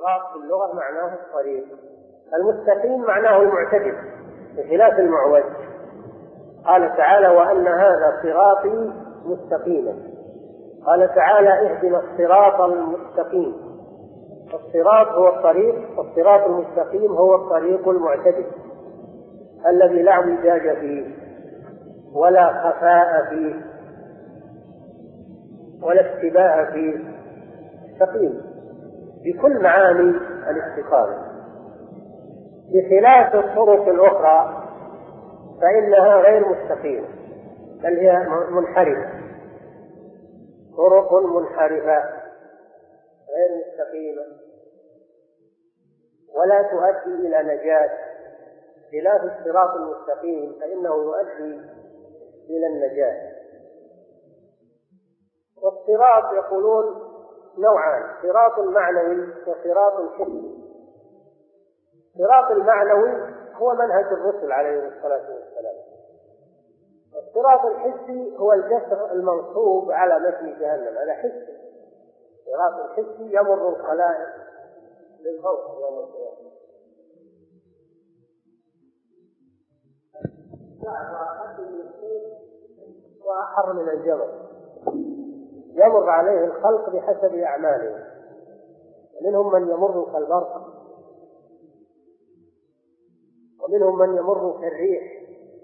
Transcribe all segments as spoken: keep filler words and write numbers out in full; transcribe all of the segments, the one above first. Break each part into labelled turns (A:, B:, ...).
A: الصراط في اللغة معناه الطريق، المستقيم معناه المعتدل بخلاف المعوج. قال تعالى وأن هذا صراطي مستقيما. قال تعالى اهدنا الصراط المستقيم. الصراط هو الطريق، والصراط المستقيم هو الطريق المعتدل الذي لا اعوجاج فيه ولا خفاء فيه ولا اشتباه فيه، مستقيم بكل معاني الاستقامة، بخلاف الطرق الأخرى فإنها غير مستقيمة بل هي منحرفة، طرق منحرفة غير مستقيمة ولا تؤدي إلى نجاة، خلاف الصراط المستقيم فإنه يؤدي إلى النجاة. والصراط يقولون نوعان، صراط معنوي وصراط حسي. الصراط المعنوي هو منهج الرسل عليه الصلاة والسلام، الصراط الحسي هو الجسر المنصوب على متن جهنم، هذا حسي. الصراط الحسي يمر الخلائق للموت يوم القيامة، وأحر من الجبل، يمر عليه الخلق بحسب أعمالهم، منهم من يمر كالبرق، ومنهم من يمر كالريح،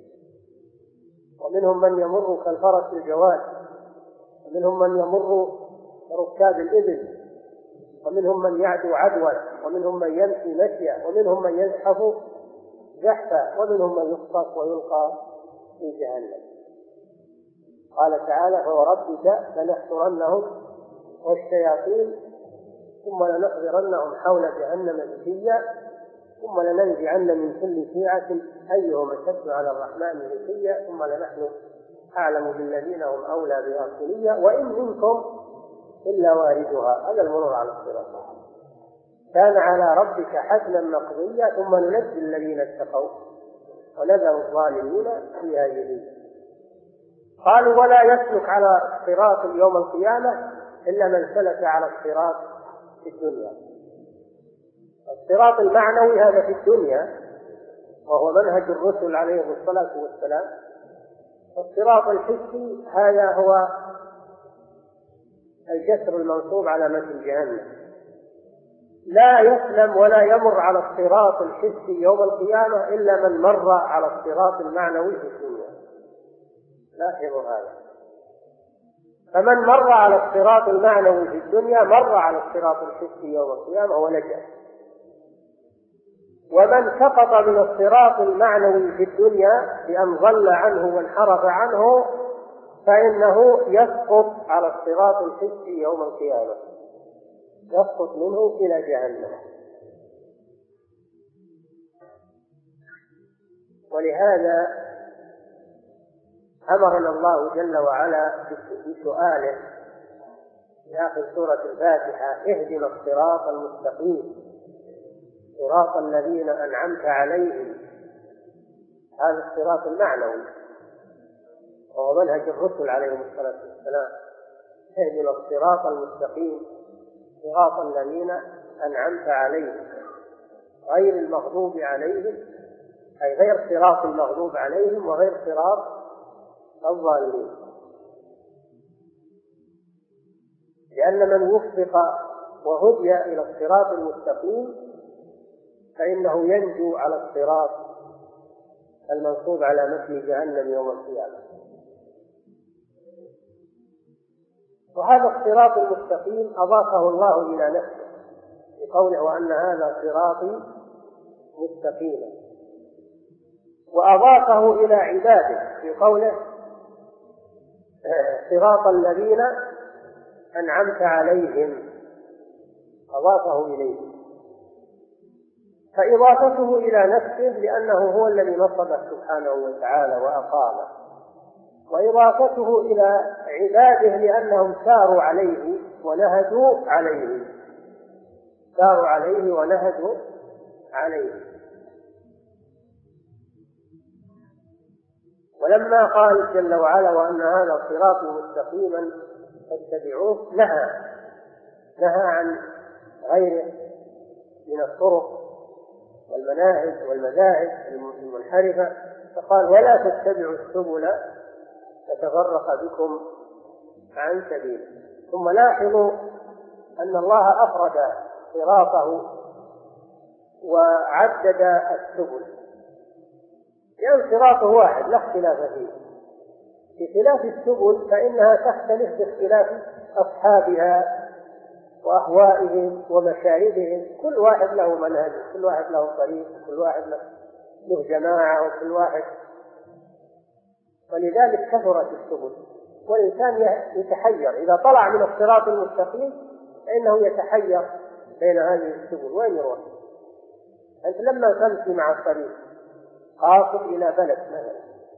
A: ومنهم من يمر كالفرس الجواد، ومنهم من يمر كركاب الإبل، ومنهم من يعدو عدوا، ومنهم من يمشي مشيا، ومنهم من يزحف زحفا، ومنهم من يخطف ويلقى في جهنم. قال تعالى فوربك لنحشرنهم والشياطين ثم لنحضرنهم حول جهنم جثيا ثم لننزعن من كل شيعة أيهم أشد على الرحمن عتيا ثم لنحن أعلم بالذين هم أولى بها صليا وإن منكم إلا واردها. هذا المرور على الصراط كان على ربك حتما مقضيا ثم ننجي الذين اتقوا ونذر الظالمين فيها جثيا. قالوا ولا يسلك على الصراط يوم القيامة إلا من سلك على الصراط في الدنيا. الصراط المعنوي هذا في الدنيا وهو منهج الرسل عليهم الصلاة والسلام. الصراط الحسي هذا هو الجسر المنصوب على متن جهنم، لا يسلم ولا يمر على الصراط الحسي يوم القيامة إلا من مر على الصراط المعنوي في الدنيا. لاحظوا هذا، فمن مر على الصراط المعنوي في الدنيا مر على الصراط الحسي يوم القيامة ونجا، ومن سقط من الصراط المعنوي في الدنيا بأن ضل عنه وانحرف عنه فإنه يسقط على الصراط الحسي يوم القيامة، يسقط منه إلى جهنم. ولهذا أمرنا الله جل وعلا بسؤاله في آخر سورة الفاتحة اهدنا الصراط المستقيم صراط الذين أنعمت عليهم. هذا الصراط المعنوي وهو منهج الرسل عليهم الصلاة والسلام، اهدنا الصراط المستقيم صراط الذين أنعمت عليهم غير المغضوب عليهم، أي غير صراط المغضوب عليهم وغير صراط الظالمين، لأن من وفق وهدي إلى الصراط المستقيم فإنه ينجو على الصراط المنصوب على متن جهنم يوم القيامة. وهذا الصراط المستقيم أضافه الله إلى نفسه بقوله وأن هذا صراطي مستقيما، وأضافه إلى عباده بقوله صراط الذين أنعمت عليهم، أضافه إليه. فإضافته إلى نفسه لأنه هو الذي نصبه سبحانه وتعالى وأقامه، وإضافته إلى عباده لأنهم ساروا عليه ونهجوا عليه، ساروا عليه ونهجوا عليه. ولما قال جل وعلا وأن هذا صراطي مستقيما فاتبعوه نهى نهى عن غيره من الطرق والمناهج والمذاهب المنحرفة، فقال ولا تتبعوا السبل فتفرق بكم عن سبيله. ثم لاحظوا أن الله أفرد صراطه وعدد السبل، لأن صراطه واحد لا اختلاف فيه، بخلاف السبل فإنها تختلف باختلاف أصحابها وأهوائهم ومشاهدهم، كل واحد له منهج، كل واحد له طريق، كل واحد له جماعة، وكل واحد، ولذلك كثرت السبل، والإنسان يتحير إذا طلع من الصراط المستقيم فإنه يتحير بين هذه السبل، وين يروح؟ أنت لما تمشي مع الطريق قاصد إلى بلد مثلا،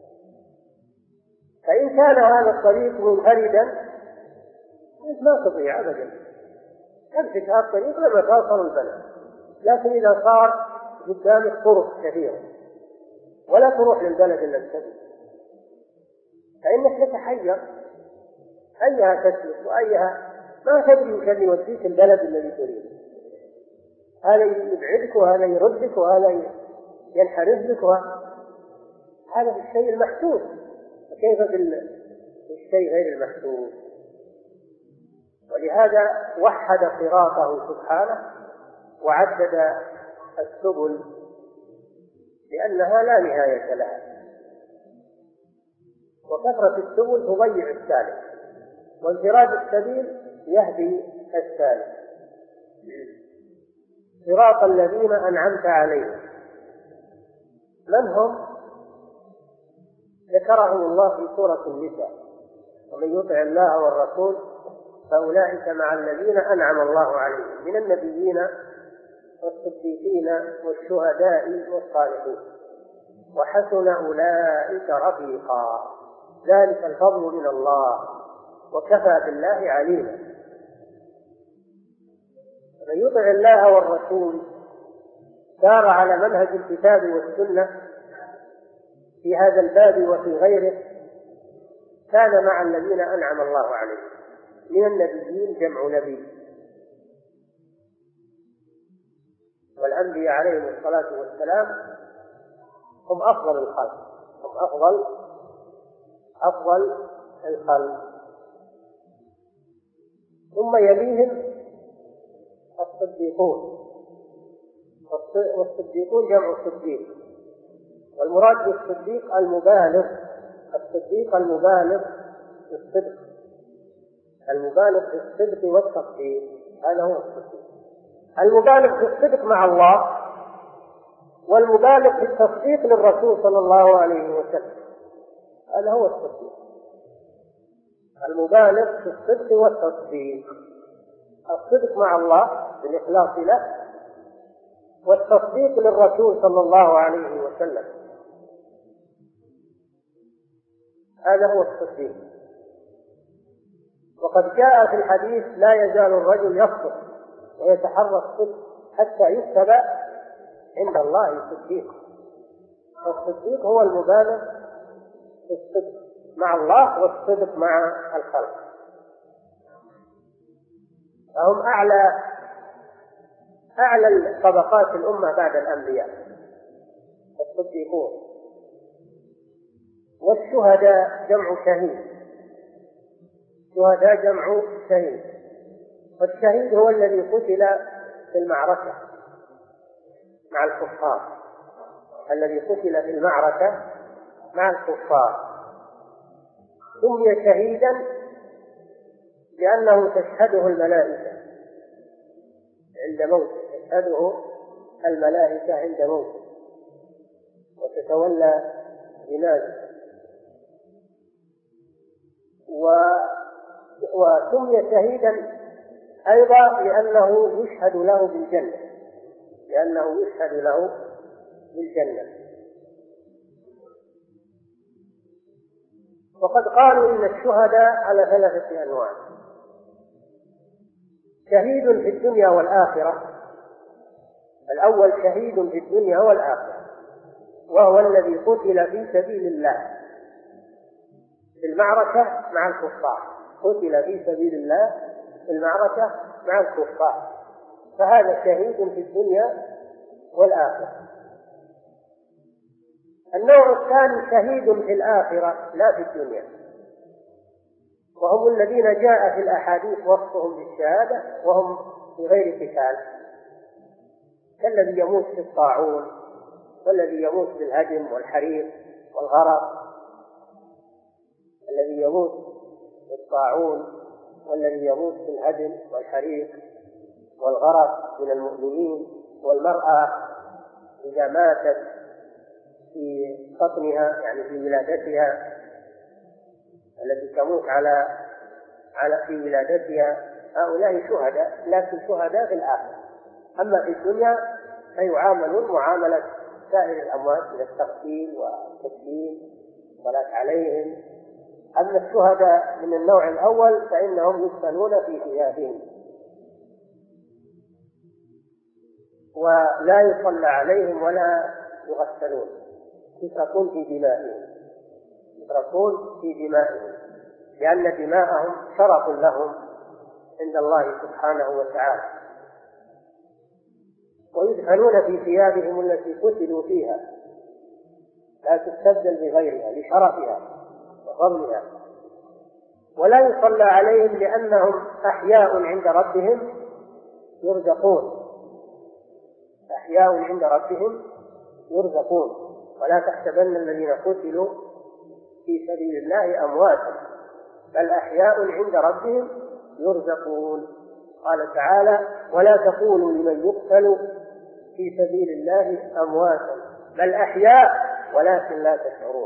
A: فإن كان هذا الطريق منفردا أنت ما تضيع أبدا، تمشي هذا الطريق لما توصل البلد. لكن إذا صار قدامك طرق كثيرة ولا تروح للبلد إلا السبيل، فإنك تتحير أيها تسلك وأيها ما تدري وش اللي يوديك البلد الذي تريد، هذا يبعدك وهذا يردك وهذا ينحرف بك، هذا بالشيء المحسوس، كيف بالشيء غير المحسوس؟ ولهذا وحد صراطه سبحانه وعدد السبل لأنها لا نهاية لها، وكثرة السبل تضيع السالك، وانفراد السبيل يهدي السالك. صراط الذين أنعمت عليهم من هم؟ ذكرهم الله في سورة النساء: ومن يطع الله والرسول فأولئك مع الذين أنعم الله عليهم من النبيين والصديقين والشهداء والصالحين وحسن أولئك رفيقا، ذلك الفضل من الله وكفى بالله عليما. من يطع الله والرسول سار على منهج الكتاب والسنة في هذا الباب وفي غيره، كان مع الذين أنعم الله عليهم من النبيين، جمع نبي، والأنبياء عليهم الصلاة والسلام هم أفضل الخلق، هم أفضل أفضل الخلق. ثم يليهم الصديقون، والصديقون جمع صديق، والمراد بالصديق المبالغ، الصديق المبالغ في الصدق، المبالغ في الصدق والتصديق، هذا هو الصديق. المبالغ في الصدق مع الله، والمبالغ في التصديق للرسول صلى الله عليه وسلم، هذا هو الصديق. المبالغ في الصدق والتصديق، الصدق مع الله بالإخلاص له، والتصديق للرسول صلى الله عليه وسلم، هذا هو التصديق. وقد جاء في الحديث: لا يزال الرجل يصدق ويتحرى الصدق حتى يكتب عند الله صديقا. الصديق هو المبالغ في الصدق مع الله والصدق مع الخلق، فهم أعلى أعلى طبقات الأمة بعد الأنبياء الصديقون. والشهداء جمع شهيد، شهداء جمع شهيد، والشهيد هو الذي قتل في المعركة مع الكفار، الذي قتل في المعركة مع الكفار. سمي شهيدا لأنه تشهده الملائكة عند موته، تشهده الملائكة عند موته وتتولى جنازته. وسمي شهيدا أيضا لأنه يشهد له بالجنة، لأنه يشهد له بالجنة. وقد قالوا إن الشهداء على ثلاثة أنواع: شهيد في الدنيا والآخرة، الأول شهيد في الدنيا والآخرة، وهو الذي قتل في سبيل الله في المعركة مع الكفار، قتل في سبيل الله في المعركة مع الكفار، فهذا شهيد في الدنيا والآخرة. النوع الثاني شهيد في الآخرة لا في الدنيا، وهم الذين جاء في الأحاديث وصفهم بالشهادة وهم في غير قتال، كالذي يموت في الطاعون، والذي يموت بالهدم والحريق والغرق، الذي يموت في الطاعون والذي يموت في الهدم والحريق والغرق من المؤمنين، والمرأة إذا ماتت في بطنها يعني في ولادتها، التي تموت على على في ولادتها، هؤلاء شهداء، لكن شهداء في الآخرة. أما في الدنيا فيعاملون معاملة سائر الأموات من التغسيل والتكفين والصلاة عليهم. أما الشهداء من النوع الأول فإنهم يدفنون في ثيابهم ولا يصلى عليهم ولا يغسلون، يتركون في دمائهم يتركون في دمائهم لأن دماءهم شرف لهم عند الله سبحانه وتعالى، ويدفنون في ثيابهم التي قتلوا فيها لا تستبدل بغيرها لشرفها وفضلها، ولا يصلى عليهم لأنهم أحياء عند ربهم يرزقون أحياء عند ربهم يرزقون ولا تحسبن الذين قتلوا في سبيل الله أمواتا بل أحياء عند ربهم يرزقون. قال تعالى: ولا تقولوا لمن يقتل في سبيل الله أمواتا بل أحياء ولكن لا تشعرون.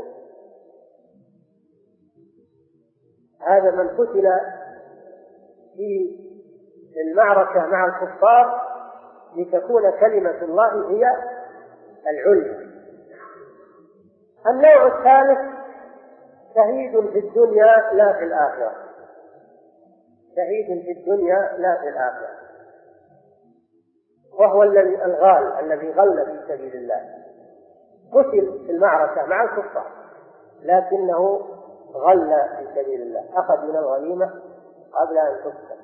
A: هذا من قتل في المعركة مع الكفار لتكون كلمة الله هي العليا. النوع الثالث شهيد في الدنيا لا في الآخرة شهيد في الدنيا لا في الآخرة وهو الذي الغال الذي غل في سبيل الله، قتل في المعركة مع الكفار لكنه غل في سبيل الله، أخذ من الغنيمة قبل أن تقتل،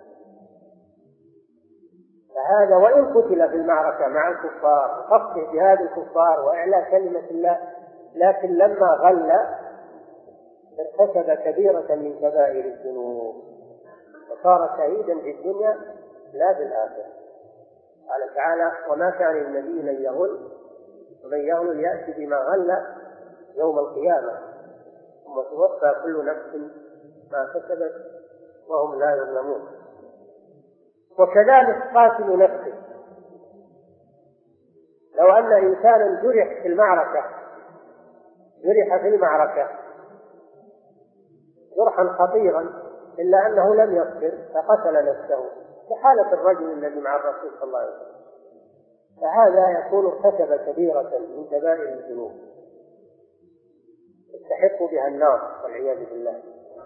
A: فهذا وإن قتل في المعركة مع الكفار قصد جهاد الكفار وإعلاء كلمة الله، لكن لما غل ارتكب كبيرة من كبائر الذنوب وصار شهيدا في الدنيا لا في الآخرة. قال تعالى: وما كان للنبي أن يغل ومن يغل يأتي بما غل يوم القيامة ثم توفى كل نفس ما كسبت وهم لا يظلمون. وكذلك قاتل نفسه، لو أن إنسانا جرح في المعركة جرح في المعركة جرحا خطيرا إلا أنه لم يصبر فقتل نفسه كحالة الرجل الذي مع الرسول صلى الله عليه وسلم، فهذا يكون ارتكب كبيرة من كبائر الذنوب يستحق بها النار والعياذ بالله.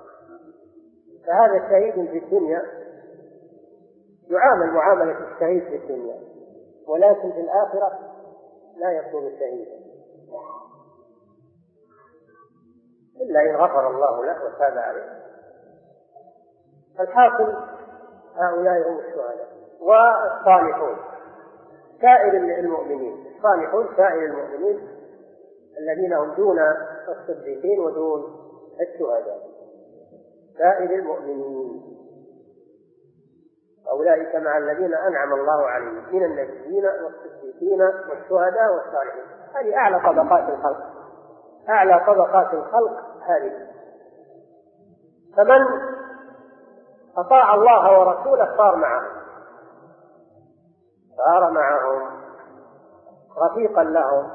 A: فهذا شهيد في الدنيا يعامل معاملة الشهيد في الدنيا، ولكن في الآخرة لا يكون شهيدا إلا إن غفر الله له وتاب عليه. الحاصل هؤلاء هم الشهداء. والصالحون سائر المؤمنين، الصالحون سائر المؤمنين الذين هم دون الصديقين ودون الشهداء، سائر المؤمنين أولئك مع الذين أنعم الله عليهم من النبيين والصديقين والشهداء والصالحين. هذه أعلى طبقات الخلق أعلى طبقات الخلق هذه. فمن أطاع الله ورسوله صار معهم صار معهم رفيقا لهم.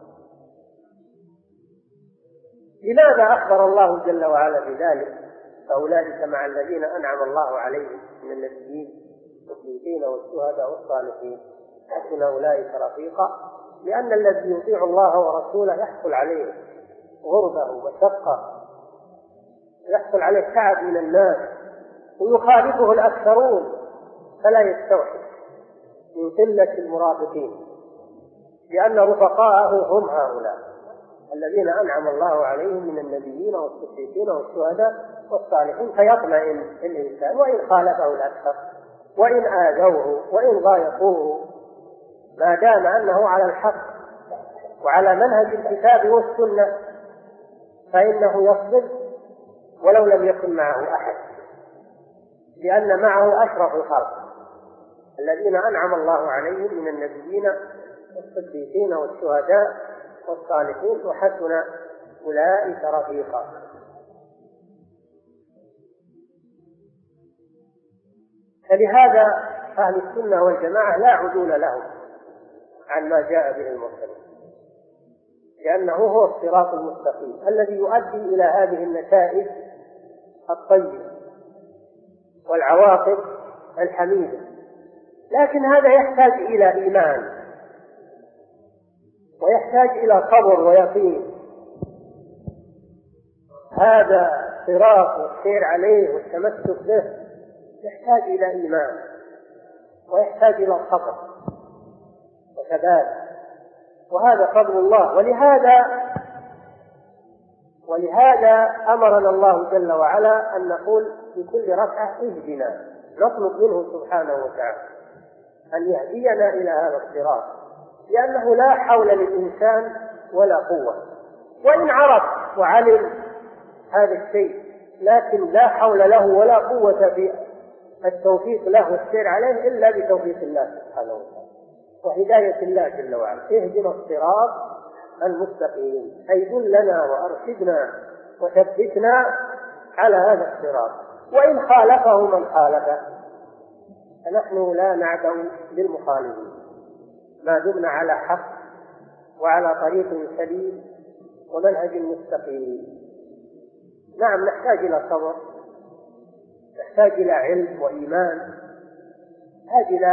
A: لماذا أخبر الله جل وعلا بذلك؟ فأولئك مع الذين أنعم الله عليهم من النبيين والصديقين والشهداء والصالحين حسن أولئك رفيقا، لأن الذي يطيع الله ورسوله يحصل عليه غربة ومشقة، يحصل عليه تعب من الناس ويخالفه الأكثرون فلا يستوحش من قلة المرافقين، لأن رفقاءه هم هؤلاء الذين أنعم الله عليهم من النبيين والصديقين والشهداء والصالحين، فيطمئن الإنسان وإن خالفه الأكثر وإن آذوه وإن ضايقوه ما دام أنه على الحق وعلى منهج الكتاب والسنة فإنه يصبر ولو لم يكن معه أحد، لأن معه أشرف الخلق الذين أنعم الله عليهم من النبيين والصديقين والشهداء والصالحين وحسن أولئك رفيقا. فلهذا أهل السنة والجماعة لا عدول لهم عن ما جاء به المرسلين، لأنه هو الصراط المستقيم الذي يؤدي إلى هذه النتائج الطيبة والعواقب الحميدة. لكن هذا يحتاج إلى إيمان ويحتاج إلى صبر ويقين. هذا صراط والسير عليه والتمسك به يحتاج إلى إيمان ويحتاج إلى صبر وثبات، وهذا فضل الله. ولهذا ولهذا أمرنا الله جل وعلا أن نقول في كل ركعة اهدنا، نطلب منه سبحانه وتعالى أن يهدينا إلى هذا الصراط، لأنه لا حول للإنسان ولا قوة، وإن عرف وعلم هذا الشيء لكن لا حول له ولا قوة في التوفيق له والسير عليه إلا بتوفيق الله سبحانه وتعالى وهداية الله جل وعلا. اهدنا الصراط المستقيم، أي دلنا وأرشدنا وثبتنا على هذا الصراط. وإن خالفه من خالفه فنحن لا نعدو للمخالفين ما دمنا على حق وعلى طريق سليم ومنهج مستقيم. نعم نحتاج إلى صبر، نحتاج إلى علم وإيمان، نحتاج إلى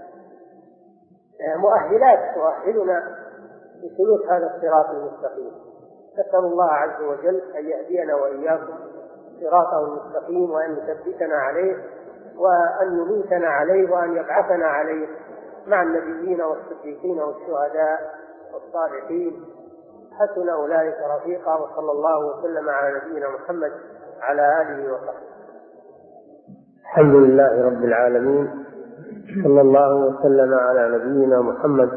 A: مؤهلات تؤهلنا لسلوك هذا الصراط المستقيم. نسأل الله عز وجل أن يهدينا وإياكم صراطه المستقيم وأن يثبتنا عليه وأن يميتنا عليه وأن يبعثنا عليه مع النبيين والصديقين والشهداء والصالحين، حسن أولئك رفيقا. وصلى الله وسلم على نبينا محمد على آله وصحبه.
B: الحمد لله رب العالمين، صلى الله وسلم على نبينا محمد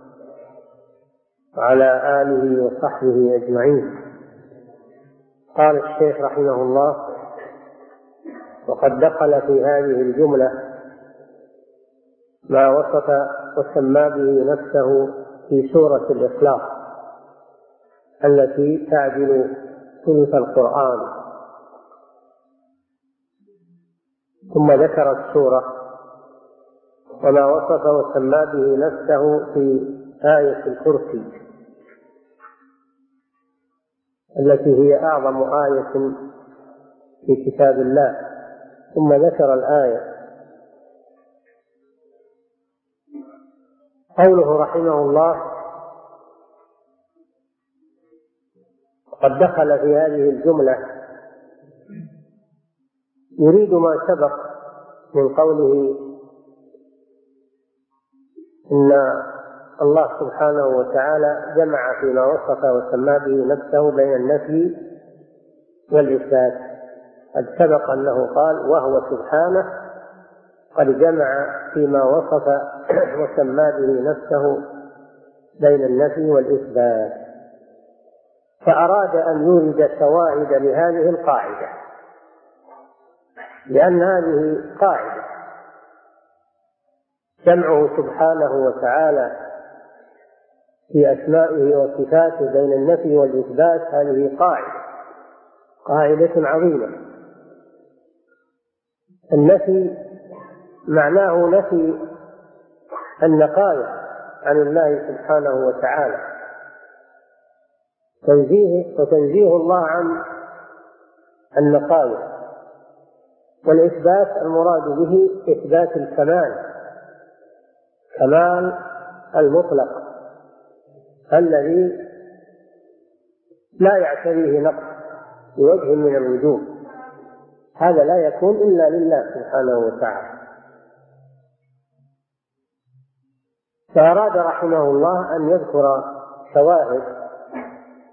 B: وعلى آله وصحبه أجمعين. قال الشيخ رحمه الله: وقد دخل في هذه الجملة ما وصف وسمى به نفسه في سورة الإخلاص التي تعدل ثلث القرآن. ثم ذكر السورة وما وصف وسمى به نفسه في آية الكرسي التي هي أعظم آية في كتاب الله. ثم ذكر الآية. قوله رحمه الله: قد دخل في هذه الجملة، يريد ما سبق من قوله إن الله سبحانه وتعالى جمع فيما وصف وسمى به نفسه بين النفي والإثبات. قد سبق أنه قال: وهو سبحانه قد جمع فيما وصف وسمى به نفسه بين النفي والإثبات. فأراد أن يورد شواهد لهذه القاعدة، لأن هذه قاعدة جمعه سبحانه وتعالى في أسمائه وصفاته بين النفي والإثبات. هذه قاعدة قاعدة عظيمة. النفي معناه نفي النقائص عن الله سبحانه وتعالى، تنزيه وتنزيه الله عن النقائص. والإثبات المراد به إثبات الكمال، كمال المطلق الذي لا يعتريه نقص بوجه من الوجوه. هذا لا يكون إلا لله سبحانه وتعالى. فأراد رحمه الله أن يذكر شواهد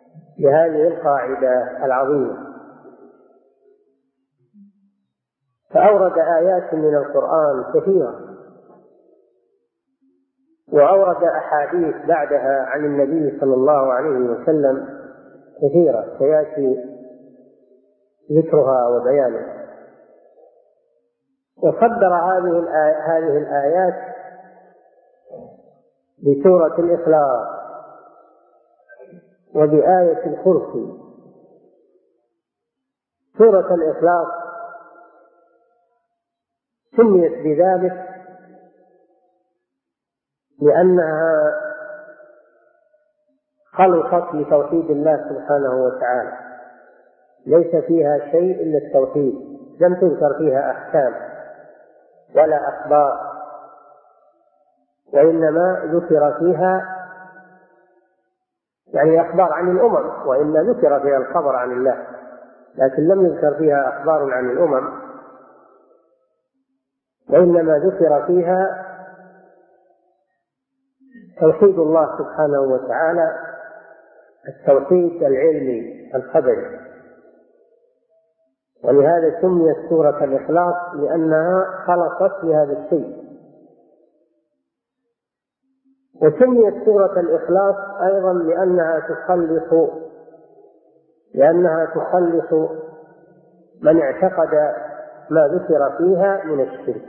B: لهذه القاعدة العظيمة. فأورد آيات من القرآن كثيرة، وأورد أحاديث بعدها عن النبي صلى الله عليه وسلم كثيرة سيأتي ذكرها وبيانها. وصدر هذه هذه الآيات بسورة الإخلاص وبآية الكرسي. سورة الإخلاص سميت بذلك لأنها خلقت لتوحيد الله سبحانه وتعالى، ليس فيها شيء إلا التوحيد، لم تذكر فيها أحكام ولا أخبار، وإنما ذكر فيها يعني أخبار عن الأمم، وإن ذكر فيها الخبر عن الله، لكن لم يذكر فيها أخبار عن الأمم، وإنما ذكر فيها توحيد الله سبحانه وتعالى، التوحيد العلمي الخبري. ولهذا سميت سورة الإخلاص لأنها خلقت لهذا الشيء. وسميت سورة الإخلاص أيضا لأنها تخلص لأنها تخلص من اعتقد ما ذكر فيها من الشرك،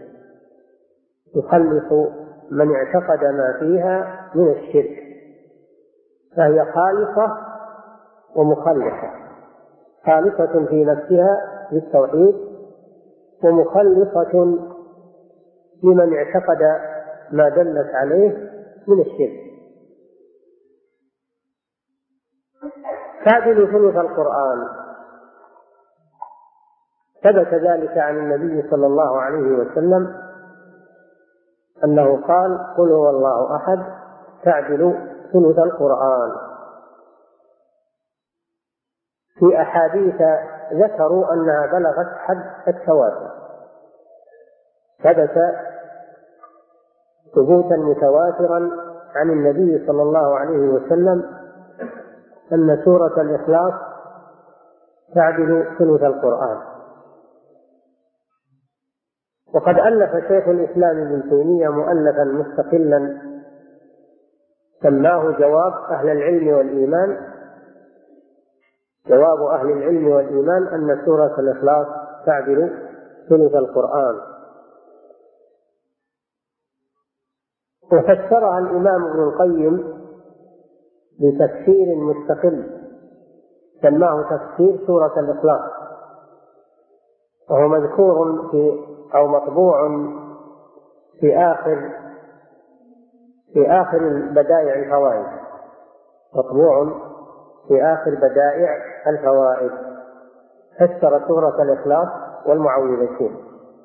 B: تخلص من اعتقد ما فيها من الشرك، فهي خالصة ومخلصة، خالصة في نفسها للتوحيد، ومخلصة لمن اعتقد ما دلت عليه من الشرك. تعدل ثلث القرآن، ثبت ذلك عن النبي صلى الله عليه وسلم أنه قال: قل هو الله أحد تعدل ثلث القرآن. في أحاديث ذكروا أنها بلغت حد التواتر، ثبت ثبوتا متواترا عن النبي صلى الله عليه وسلم أن سورة الإخلاص تعدل ثلث القرآن. وقد ألف شيخ الإسلام ابن تيمية مؤلفا مستقلا سماه جواب أهل العلم والإيمان، جواب أهل العلم والإيمان أن سورة الإخلاص تعدل ثلث القرآن. وفسرها الإمام ابن القيم بتفسير مستقل سماه تفسير سورة الإخلاص، وهو مذكور في أو مطبوع في آخر في آخر بدائع الفوائد، مطبوع في آخر بدائع الفوائد، فسر سورة الإخلاص والمعوذتين.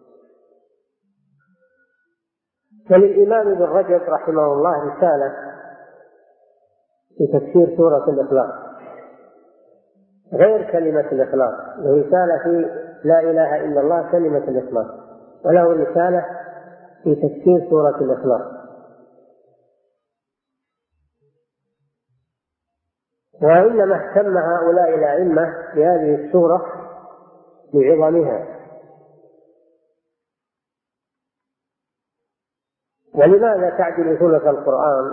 B: وللإمام ابن رجب رحمه الله رسالة في تفسير سورة الإخلاص غير كلمة الإخلاص، رسالة في لا إله إلا الله كلمة الإخلاص، وله رسالة في تفسير سورة الإخلاص. وإنما اهتم هؤلاء الأئمة بهذه السورة لعظمها. ولماذا تعدل ثلث القرآن؟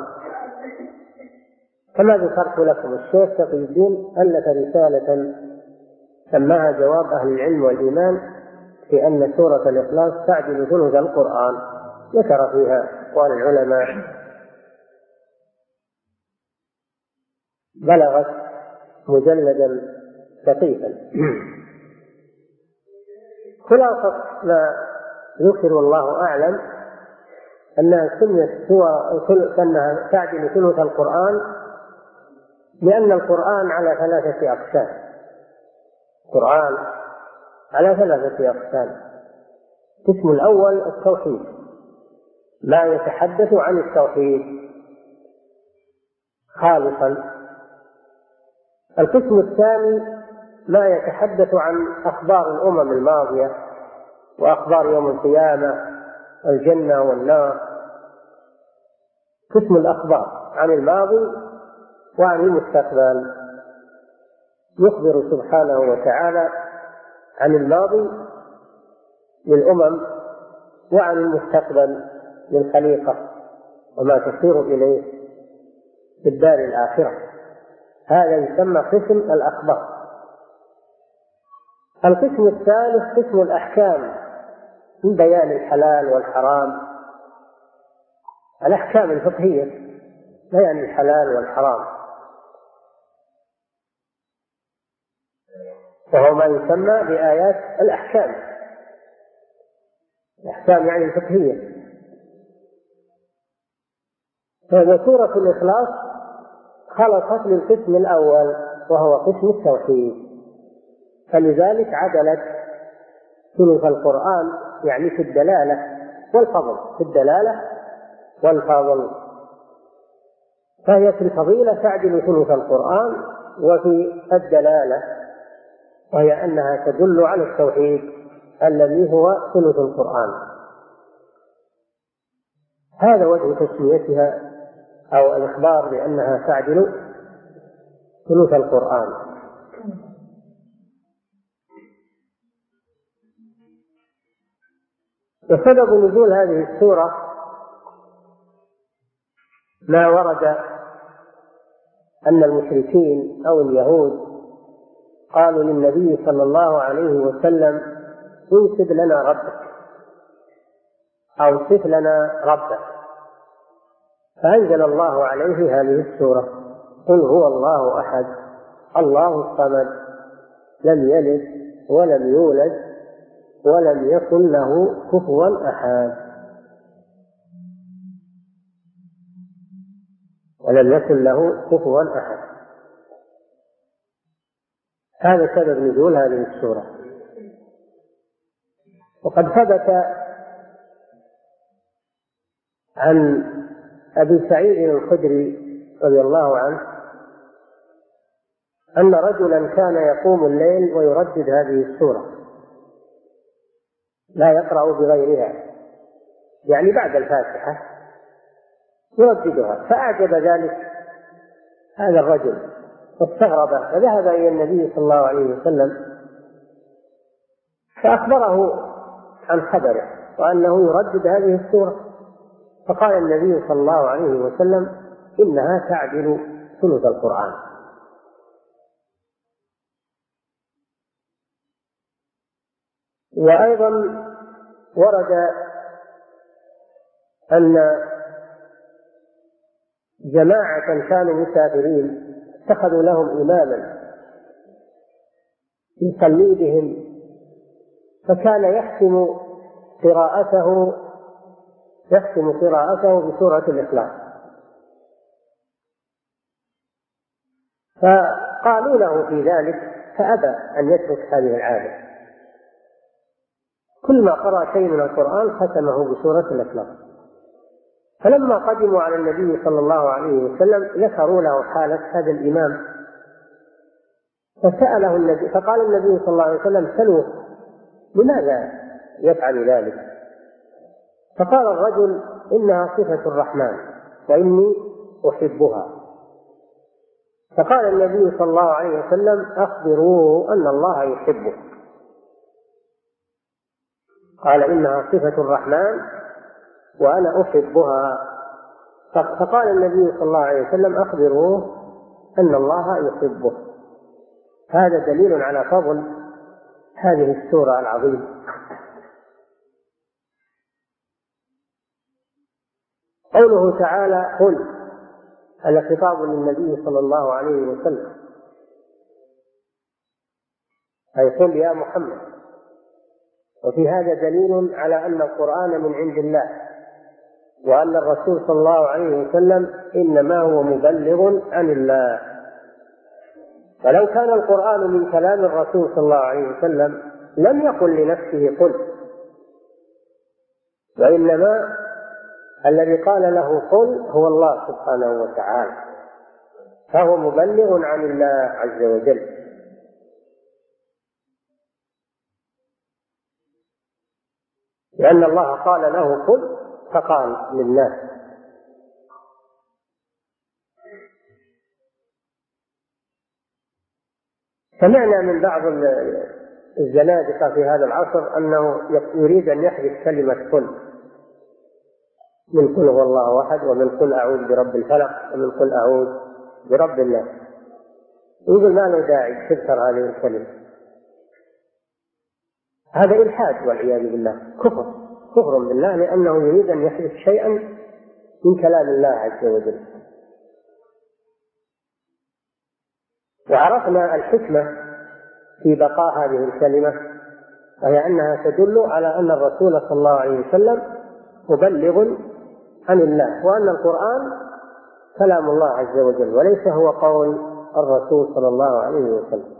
B: كما ذكرت لكم، الشيخ تقي الدين ألف رسالة سماها جواب أهل العلم والإيمان في أن سورة الإخلاص تعدل ثلث القرآن، ذكر فيها أقوال العلماء بلغت مجلدا لطيفا. خلاصة ما ذكر والله أعلم أنها سميت أنها تعدل ثلث القرآن لأن القرآن على ثلاثة أقسام. القرآن على ثلاثة أقسام. القسم الأول التوحيد، ما يتحدث عن التوحيد خالصا. القسم الثاني ما يتحدث عن أخبار الأمم الماضية وأخبار يوم القيامة، الجنة والنار. قسم الأخبار عن الماضي وعن المستقبل، يخبر سبحانه وتعالى عن الماضي للأمم وعن المستقبل للخليقة وما تصير إليه في الدار الآخرة. هذا يسمى قسم الأخبار. القسم الثالث قسم الأحكام، من بيان الحلال والحرام، الأحكام الفقهية، بيان الحلال والحرام، وهو ما يسمى بآيات الأحكام، الأحكام يعني الفقهية. وسورة الإخلاص خلصت للقسم الأول وهو قسم التوحيد، فلذلك عدلت ثلث القرآن يعني في الدلالة والفضل، في الدلالة والفضل، فهي في الفضيلة تعدل ثلث القرآن، وفي الدلالة وهي أنها تدل على التوحيد الذي هو ثلث القرآن. هذا وجه تسميتها أو الإخبار بأنها تعدل ثلث القرآن. وسبب نزول هذه السورة ما ورد أن المشركين أو اليهود قالوا للنبي صلى الله عليه وسلم: انسب لنا ربك أو صف لنا ربك، فأنزل الله عليه هذه السورة: قل هو الله أحد الله الصمد لم يلد ولم يولد ولم يكن له كفوا أحد ولم يكن له كفوا أحد. هذا سبب نزول هذه السورة. وقد ثبت عن أبي سعيد الخدري رضي الله عنه أن رجلا كان يقوم الليل ويردد هذه السورة، لا يقرأ بغيرها، يعني بعد الفاتحة يرددها، فأعجب ذلك هذا الرجل واستغرب، فذهب إلى النبي صلى الله عليه وسلم فأخبره عن خبره وأنه يردد هذه السورة، فقال النبي صلى الله عليه وسلم: إنها تعدل ثلث القرآن. وأيضا ورد أن جماعة كانوا مسافرين اتخذوا لهم إماما يصلي بهم، فكان يختم قراءته يختم قراءته بسورة الإخلاص، فقالوا له في ذلك فأبى أن يترك هذه العادة، كل ما قرأ شيء من القرآن ختمه بسورة الإخلاص. فلما قدموا على النبي صلى الله عليه وسلم ذكروا له حالة هذا الإمام، فسأله النبي، فقال النبي صلى الله عليه وسلم: سلوه لماذا يفعل ذلك؟ فقال الرجل: إنها صفة الرحمن وإني أحبها. فقال النبي صلى الله عليه وسلم: أخبروه أن الله يحبه. قال: إنها صفة الرحمن وأنا أحبها. فقال النبي صلى الله عليه وسلم: أخبروه أن الله يحبه. هذا دليل على فضل هذه السورة العظيمة. قوله تعالى: قل، هذا خطاب للنبي صلى الله عليه وسلم، أي قل يا محمد. وفي هذا دليل على أن القرآن من عند الله، وأن الرسول صلى الله عليه وسلم إنما هو مبلغ عن الله. فلو كان القرآن من كلام الرسول صلى الله عليه وسلم لم يقل لنفسه قل، وإنما الذي قال له قل هو الله سبحانه وتعالى، فهو مبلغ عن الله عز وجل. لأن الله قال له قل فقال للناس. سمعنا من بعض الزنادقة في هذا العصر أنه يريد أن يحذف كلمة قل من قل هو الله أحد، ومن قل أعوذ برب الفلق، ومن قل أعوذ برب الناس. يقول ما له داعي تذكر هذه الكلمة. هذا إلحاد والعياذ بالله، كفر كفر بالله، لأنه يريد أن يحذف شيئا من كلام الله عز وجل. وعرفنا الحكمة في بقاء هذه الكلمة، وهي أنها تدل على أن الرسول صلى الله عليه وسلم مبلغ عن الله، وأن القرآن كلام الله عز وجل وليس هو قول الرسول صلى الله عليه وسلم.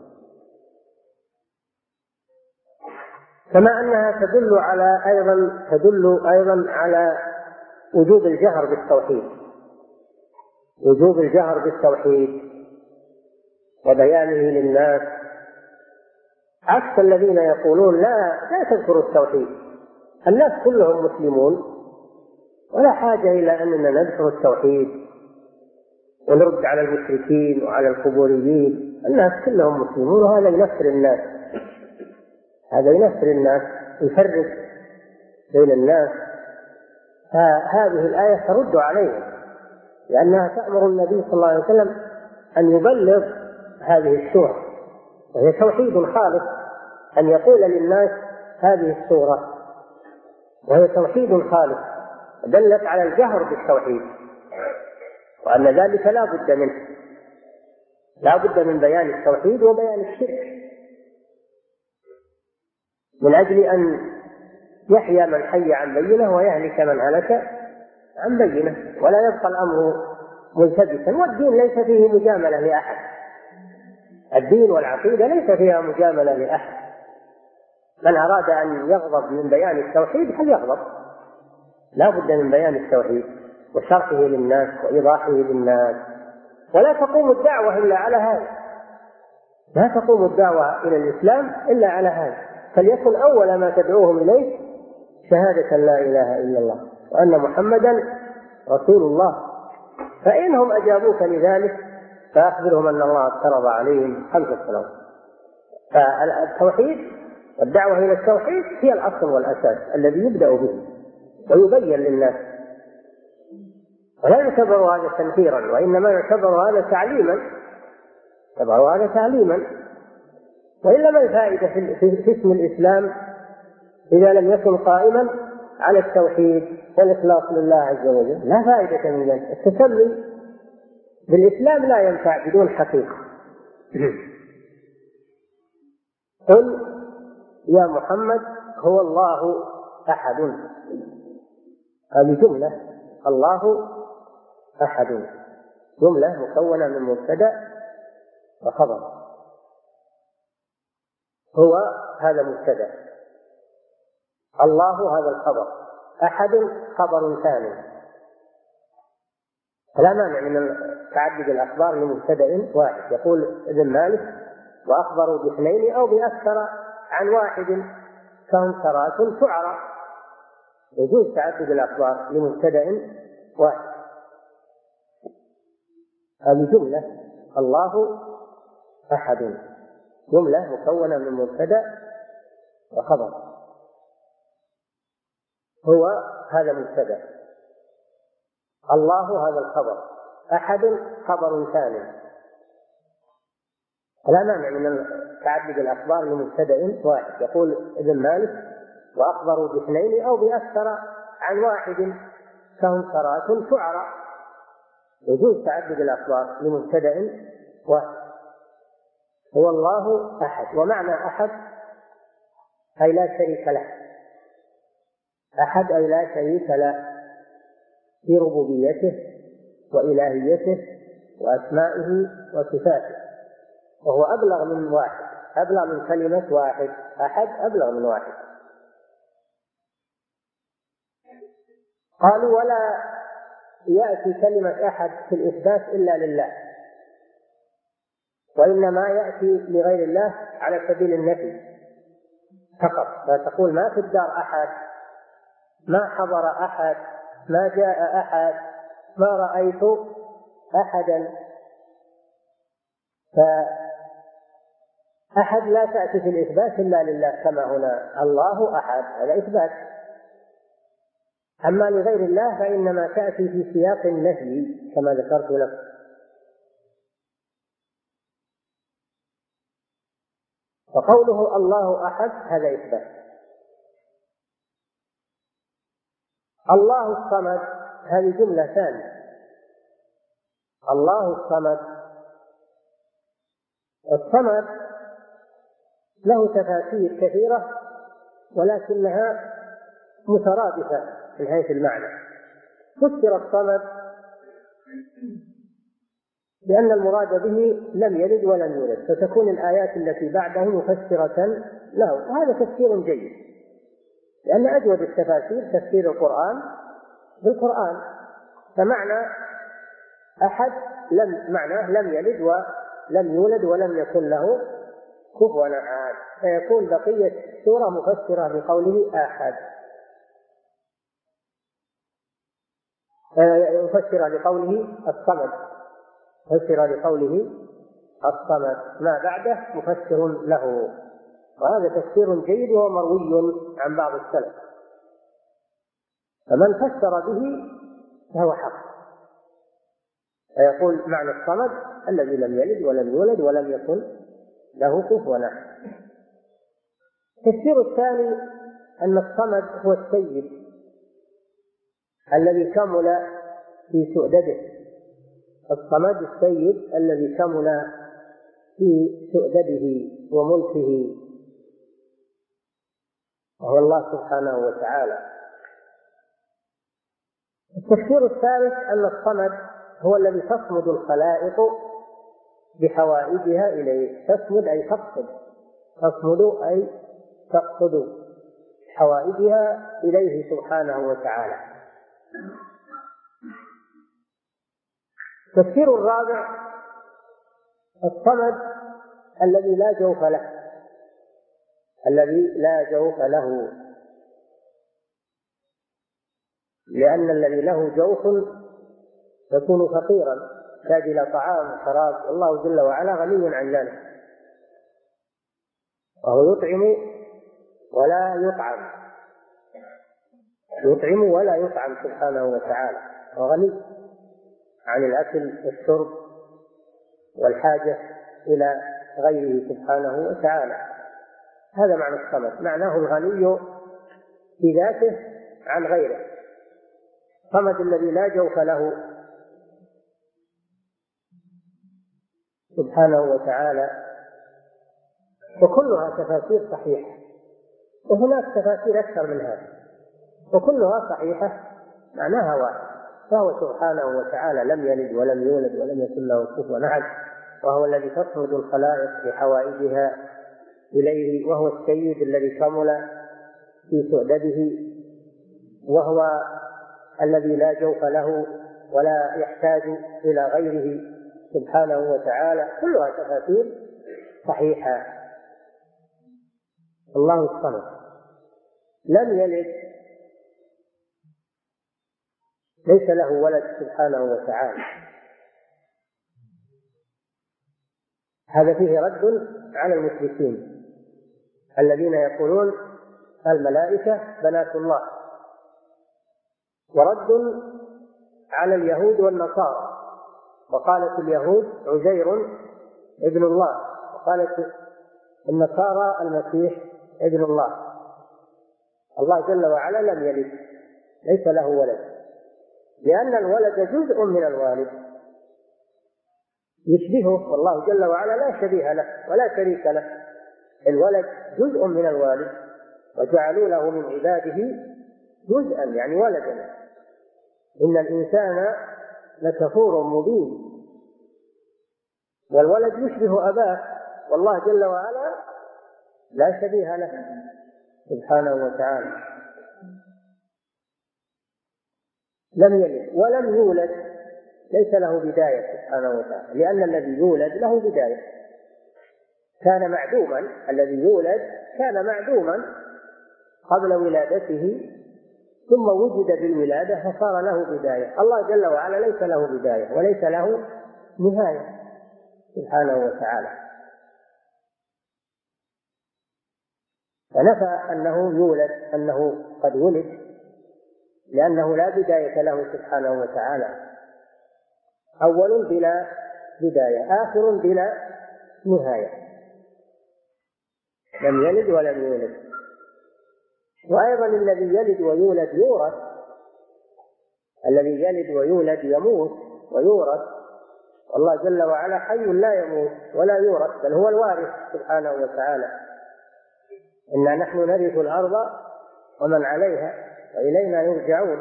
B: كما أنها تدل على أيضا تدل أيضا على وجوب الجهر بالتوحيد، وجوب الجهر بالتوحيد وبيانه للناس، عكس الذين يقولون لا لا تذكروا التوحيد، الناس كلهم مسلمون ولا حاجة إلى أننا نذكر التوحيد ونرد على المشركين وعلى القبوريين، الناس كلهم مسلمون، وهذا ينفر الناس، هذا ينفر الناس، يفرق بين الناس. هذه الآية ترد عليهم، لأنها تأمر النبي صلى الله عليه وسلم أن يبلغ هذه السورة، وهي توحيد خالص، أن يقول للناس هذه السورة وهي توحيد خالص، دلت على الجهر بالتوحيد، وأن ذلك لا بد منه، لا بد من بيان التوحيد وبيان الشرك، من أجل أن يحيى من حي عن بينه ويهلك من هلك عن بينه، ولا يبقى الأمر ملتبسا. والدين ليس فيه مجاملة لأحد، الدين والعقيدة ليس فيها مجاملة لأحد. من أراد أن يغضب من بيان التوحيد فليغضب، لا بد من بيان التوحيد وشرحه للناس وإيضاحه للناس، ولا تقوم الدعوة إلا على هذا، لا تقوم الدعوة إلى الإسلام إلا على هذا. فليكن أول ما تدعوهم إليه شهادة لا إله إلا الله وأن محمدا رسول الله، فإنهم أجابوك لذلك فأخبرهم أن الله افترض عليهم خمس صلوات. فالتوحيد والدعوة إلى التوحيد هي الأصل والأساس الذي يبدأ به ويبين للناس، ولا يعتبر هذا تنفيرا، وإنما يعتبر هذا تعليما، يعتبر هذا تعليما. وإلا ما الفائدة في اسم الإسلام إذا لم يكن قائما على التوحيد والإخلاص لله عز وجل؟ لا فائدة من ذلك. التسمي بالإسلام لا ينفع بدون حقيقة. قل يا محمد هو الله أحد، هذه جملة، الله أحد، جملة مكونة من مبتدأ وخبر. هو هذا مبتدأ، الله هذا الخبر، أحد خبر ثاني. فلا مانع من تعدد الأخبار لمبتدأ واحد. يقول ابن مالك وأخبروا باثنين أو بأكثر عن واحد كهم سرات شعراء، يجوز تعدد الأخبار لمبتدأ واحد. هذه جملة الله أحد، جملة مكونة من مبتدأ وخبر. هو هذا مبتدأ، الله هذا الخبر، أحد خبر ثاني. لا مانع من تعدد الأخبار لمبتدأ واحد. يقول ابن مالك وأخبروا باثنين أو بأكثر عن واحد كهم سرات شعراء، يجوز تعدد الأخبار لمبتدأ واحد. هو الله أحد، ومعنى أحد أي لا شريك له، أحد أي لا شريك له في ربوبيته وإلهيته وأسمائه وصفاته، وهو أبلغ من واحد، أبلغ من كلمة واحد، أحد أبلغ من واحد. قالوا ولا يأتي كلمة أحد في الإثبات إلا لله، وإنما يأتي لغير الله على سبيل النفي فقط. فتقول ما في الدار أحد، ما حضر أحد، ما جاء أحد، ما رأيت أحدا. أحد لا تأتي في الإثبات إلا لله، كما هنا الله أحد هذا إثبات. أما لغير الله فإنما تأتي في سياق النفي كما ذكرت لكم. فقوله الله أحد هذا إثبات. الله الصمد هذه جملة ثانية. الله الصمد، الصمد له تفاسير كثيرة ولكنها مترادفة من حيث المعنى. فسر الصمد لأن المراد به لم يلد ولم يولد، فتكون الآيات التي بعده مفسرة له، وهذا تفسير جيد، لأن أجود التفاسير تفسير القرآن بالقرآن. فمعنى أحد لم معناه لم يلد ولم يولد ولم يكن له كفوا أحد، فيكون بقية السورة مفسرة بقوله أحد، مفسرة لقوله الصمد، مفسرة لقوله الصمد، ما بعده مفسر له، وهذا تفسير جيد ومروي عن بعض السلف. فمن فسر به فهو حق، فيقول معنى الصمد الذي لم يلد ولم يولد ولم يكن له كفوا أحد. التفسير الثاني أن الصمد هو السيد الذي كمل في سؤدده، الصمد السيد الذي كمل في سؤدده وملكه، وهو الله سبحانه وتعالى. التفسير الثالث أن الصمد هو الذي تصمد الخلائق بحوائجها إليه. تصمد أي تقصد، تصمد أي تقصد حوائجها إليه سبحانه وتعالى. التفسير الرابع الصمد الذي لا جوف له، الذي لا جوف له، لأن الذي له جوف يكون فقيرا يحتاج إلى طعام وشراب، الله جل وعلا غني عن ذلك، وهو يطعم ولا يطعم، يطعم ولا يطعم سبحانه وتعالى، وغني عن الأكل والشرب والحاجة إلى غيره سبحانه وتعالى. هذا معنى الصمد، معناه الغني في ذاته عن غيره، الصمد الذي لا جوف له سبحانه وتعالى. وكلها تفاسير صحيحة، وهناك تفاسير أكثر من هذا، وكلها صحيحة معناها واحد، فهو سبحانه وتعالى لم يلد ولم يولد ولم يكن له كفوا أحد، وهو الذي تصمد الخلائق بحوائجها إليه، وهو السيد الذي كمل في سؤدده، وهو الذي لا جوف له ولا يحتاج إلى غيره سبحانه وتعالى. كلها تفاسير صحيحة. الله الصمد لم يلد، ليس له ولد سبحانه وتعالى، هذا فيه رد على المشركين الذين يقولون الملائكة بنات الله، ورد على اليهود والنصارى، وقالت اليهود عزير ابن الله، وقالت النصارى المسيح ابن الله. الله جل وعلا لم يلد، ليس له ولد، لأن الولد جزء من الوالد يشبهه، والله جل وعلا لا شبيه له ولا شريك له، الولد جزء من الوالد، وجعلوا له من عباده جزءا يعني ولدا، إن الإنسان لكفور مبين، والولد يشبه أباه، والله جل وعلا لا شبيه له سبحانه وتعالى. لم يلد ولم يولد، ليس له بداية سبحانه وتعالى، لأن الذي يولد له بداية، كان معدوما، الذي يولد كان معدوما قبل ولادته ثم وجد بالولادة فصار له بداية. الله جل وعلا ليس له بداية وليس له نهاية سبحانه وتعالى. فنفى أنه يولد، أنه قد ولد، لأنه لا بداية له سبحانه وتعالى، أول بلا بداية، آخر بلا نهاية، لم يلد ولم يولد. وأيضا الذي يلد ويولد يورث، الذي يلد ويولد يموت ويورث، والله جل وعلا حي لا يموت ولا يورث، بل هو الوارث سبحانه وتعالى. إنا نحن نرث الأرض ومن عليها وإلينا يرجعون.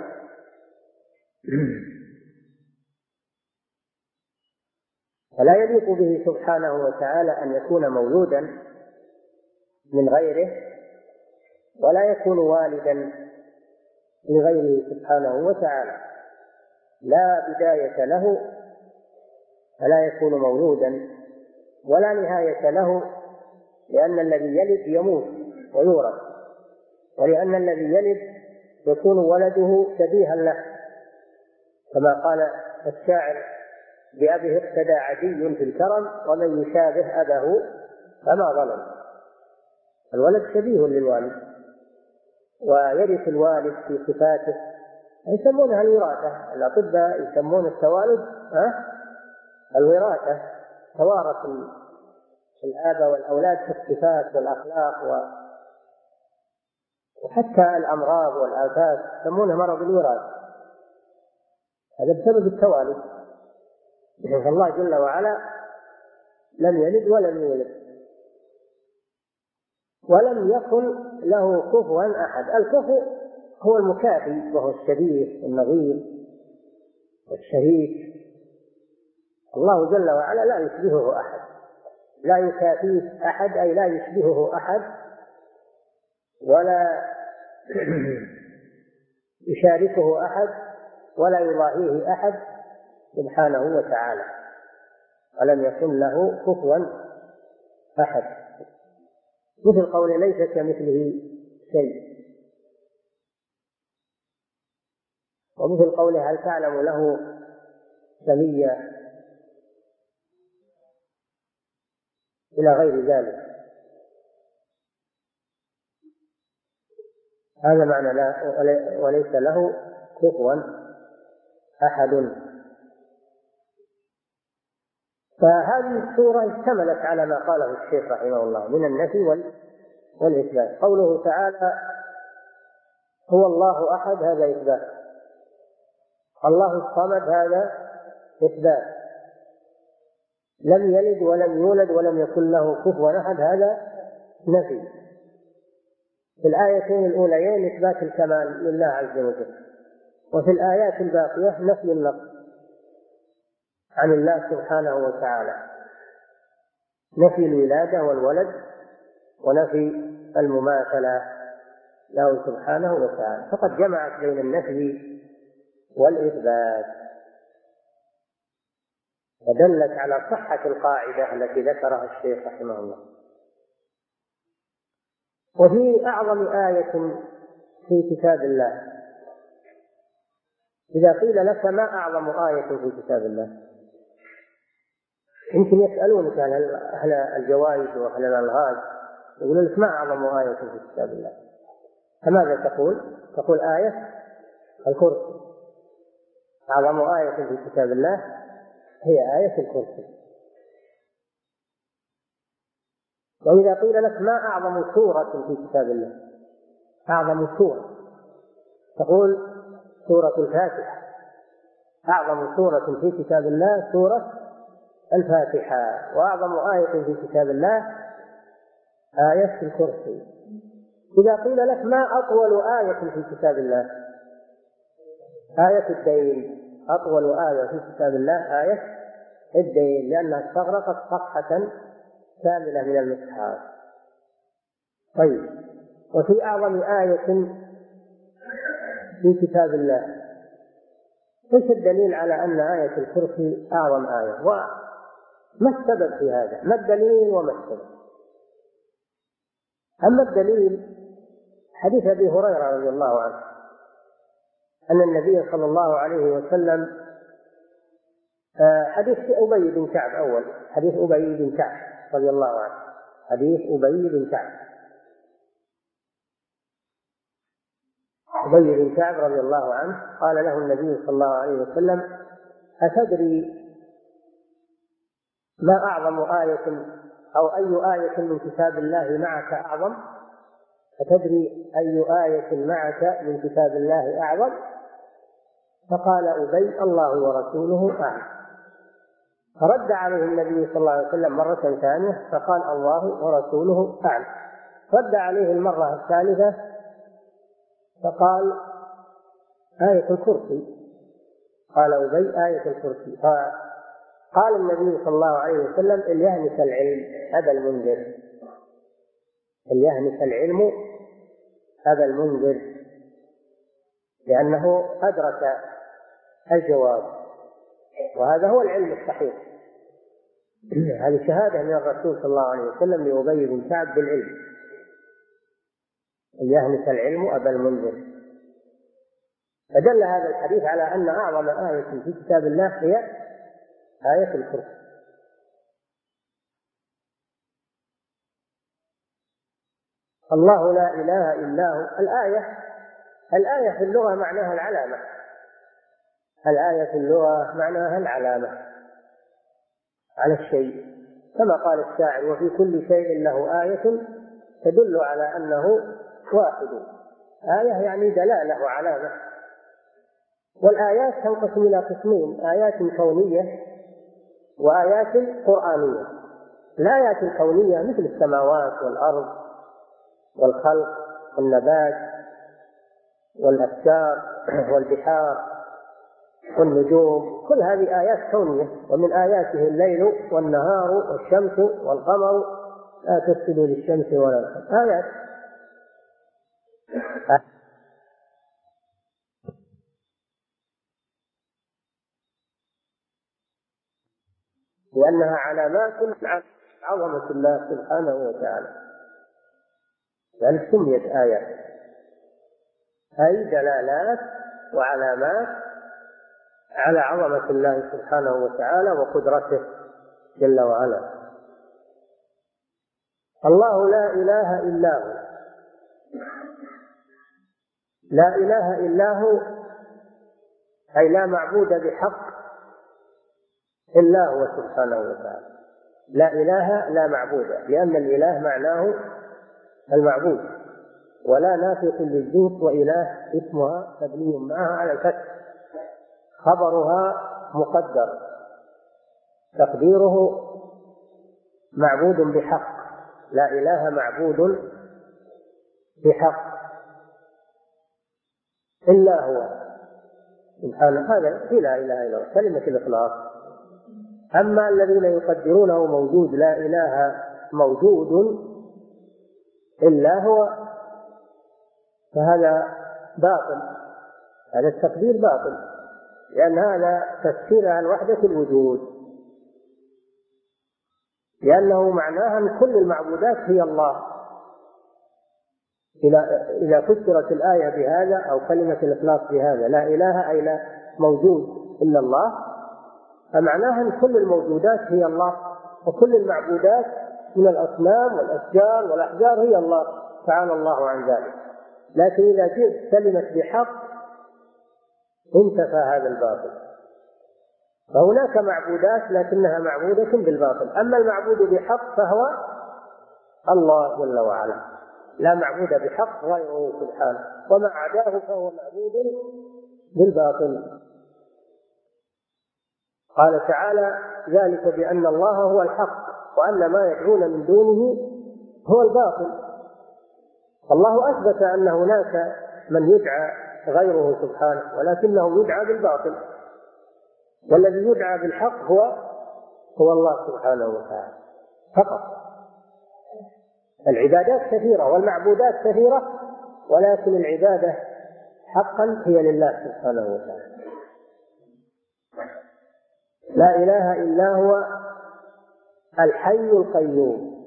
B: فلا يليق به سبحانه وتعالى أن يكون مولودا من غيره، ولا يكون والدا لغيره سبحانه وتعالى، لا بداية له فلا يكون مولودا، ولا نهاية له، لأن الذي يلد يموت ويورث، ولأن الذي يلد يكون ولده شبيها له، كما قال الشاعر: بأبه اقتدى عدي في الكرم ومن يشابه أبه فما ظلم. الولد شبيه للوالد، ويرث الوالد في صفاته، يسمونها الوراثة. الأطباء يسمون التوالد ها؟ الوراثة، توارث الآباء والأولاد في الصفات والأخلاق وحتى الأمراض والآفات يسمونها مرض الوراثة، هذا بسبب التوالد. فالله جل وعلا لم يلد ولم يولد، ولم يكن له كفوا أحد. الكفو هو المكافي، وهو الشبيه والنظير والشريك. الله جل وعلا لا يشبهه أحد، لا يكافيه أحد، أي لا يشبهه أحد ولا يشاركه أحد ولا يضاهيه أحد سبحانه وتعالى، ولم يكن له كفوا أحد. مثل قول ليس كمثله شيء، ومثل قوله هل تعلم له سميا، إلى غير ذلك. هذا معنى لا وليس له كفوا أحد. فهذه السورة اشتملت على ما قاله الشيخ رحمه الله من النفي والإثبات. قوله تعالى هو الله أحد، هذا إثبات. الله الصمد، هذا إثبات. لم يلد ولم يولد ولم يكن له كفوا أحد، هذا نفي. في الآيتين الأوليين إثبات الكمال لله عز وجل، وفي الآيات الباقية نفي النقص عن الله سبحانه وتعالى، نفي الولادة والولد ونفي المماثلة له سبحانه وتعالى، فقد جمعت بين النفي والإثبات، ودلت على صحة القاعدة التي ذكرها الشيخ رحمه الله. وفي أعظم آية في كتاب الله، إذا قيل لك ما أعظم آية في كتاب الله، يمكن يسألونك أهل الجوائز وأهل الألغاز، يقولون لك ما أعظم آية في كتاب الله، فماذا تقول؟ تقول آية الكرسي. أعظم آية في كتاب الله هي آية الكرسي. وإذا قيل لك ما أعظم سورة في كتاب الله، أعظم سورة، تقول سورة الفاتحة. أعظم سورة في كتاب الله سورة الفاتحة. وأعظم آية في كتاب الله آية الكرسي. إذا قيل لك ما أطول آية في كتاب الله، آية الدين. أطول آية في كتاب الله آية الدين، لأنها استغرقت صفحة كاملة من المصحف. طيب، وفي أعظم آية في كتاب الله، ايش الدليل على أن آية الكرسي أعظم آية؟ وما السبب في هذا؟ ما الدليل وما السبب؟ أما الدليل حديث أبي هريرة رضي الله عنه أن النبي صلى الله عليه وسلم، حديث أبي بن كعب، أول حديث أبي بن كعب رضي الله عنه، حديث أبي بن كعب أبي بن كعب رضي الله عنه قال له النبي صلى الله عليه وسلم: أتدري ما أعظم آية أو أي آية من كتاب الله معك أعظم؟ أتدري أي آية معك من كتاب الله أعظم؟ فقال أبي: الله ورسوله أعلم. فرد عليه النبي صلى الله عليه وسلم مرة ثانية فقال: الله ورسوله أعلم. رد عليه المرة الثالثة فقال: آية الكرسي. قال أبي: آية الكرسي. فقال النبي صلى الله عليه وسلم: اليهنك العلم أبا المنذر، اليهنك العلم أبا المنذر، لأنه أدرك الجواب، وهذا هو العلم الصحيح. هذه شهادة من الرسول صلى الله عليه وسلم لأبي بن كعب بالعلم: اليهنك العلم أبا المنذر. فدل هذا الحديث على أن أعظم آية في كتاب الله هي آية الكرسي. الله لا إله إلا هو. الآية الآية في اللغة معناها العلامة، الآية في اللغة معناها العلامة على الشيء، كما قال الشاعر: وفي كل شيء له آية تدل على أنه واحد. آية يعني دلالة وعلامة. والآيات تنقسم إلى قسمين: آيات كونية وآيات قرآنية. الآيات الكونية مثل السماوات والأرض والخلق والنبات والأشجار والبحار والنجوم، كل هذه آيات كونية. ومن آياته الليل والنهار والشمس والقمر لا تسجدوا للشمس ولا القمر. آيات لأنها علامات عن عظمة الله سبحانه وتعالى، لأن سميت آيات، أي دلالات وعلامات على عظمة الله سبحانه وتعالى وقدرته جل وعلا. الله لا إله إلا هو، لا إله إلا هو أي لا معبود بحق إلا هو سبحانه وتعالى. لا إله لا معبود، لأن الإله معناه المعبود، ولا نافية للجنس، وإله اسمها مبني معها على الفتح، خبرها مقدر، تقديره معبود بحق. لا إله معبود بحق إلا هو سبحانه. هذا لا إله إلا هو، كلمة الإخلاص. أما الذين يقدرونه موجود، لا إله موجود إلا هو، فهذا باطل، هذا التقدير باطل، لأن هذا تفسير عن وحدة الوجود، لأنه معناها أن كل المعبودات هي الله. إذا فسرت الآية بهذا أو كلمة الإخلاص بهذا، لا إله أي لا موجود إلا الله، فمعناها أن كل الموجودات هي الله، وكل المعبودات من الأصنام والأشجار والأحجار هي الله، تعالى الله عن ذلك. لكن إذا جئت كلمة بحق انتفى هذا الباطل. فهناك معبودات لكنها معبودة بالباطل، أما المعبود بحق فهو الله جل وعلا، لا معبود بحق غيره سبحانه، وما عداه فهو معبود بالباطل. قال تعالى: ذلك بأن الله هو الحق وأن ما يدعون من دونه هو الباطل. الله أثبت أن هناك من يدعى غيره سبحانه، ولكنه يدعى بالباطل، والذي يدعى بالحق هو هو الله سبحانه وتعالى فقط. العبادات كثيرة والمعبودات كثيرة، ولكن العبادة حقا هي لله سبحانه وتعالى. لا إله إلا هو الحي القيوم.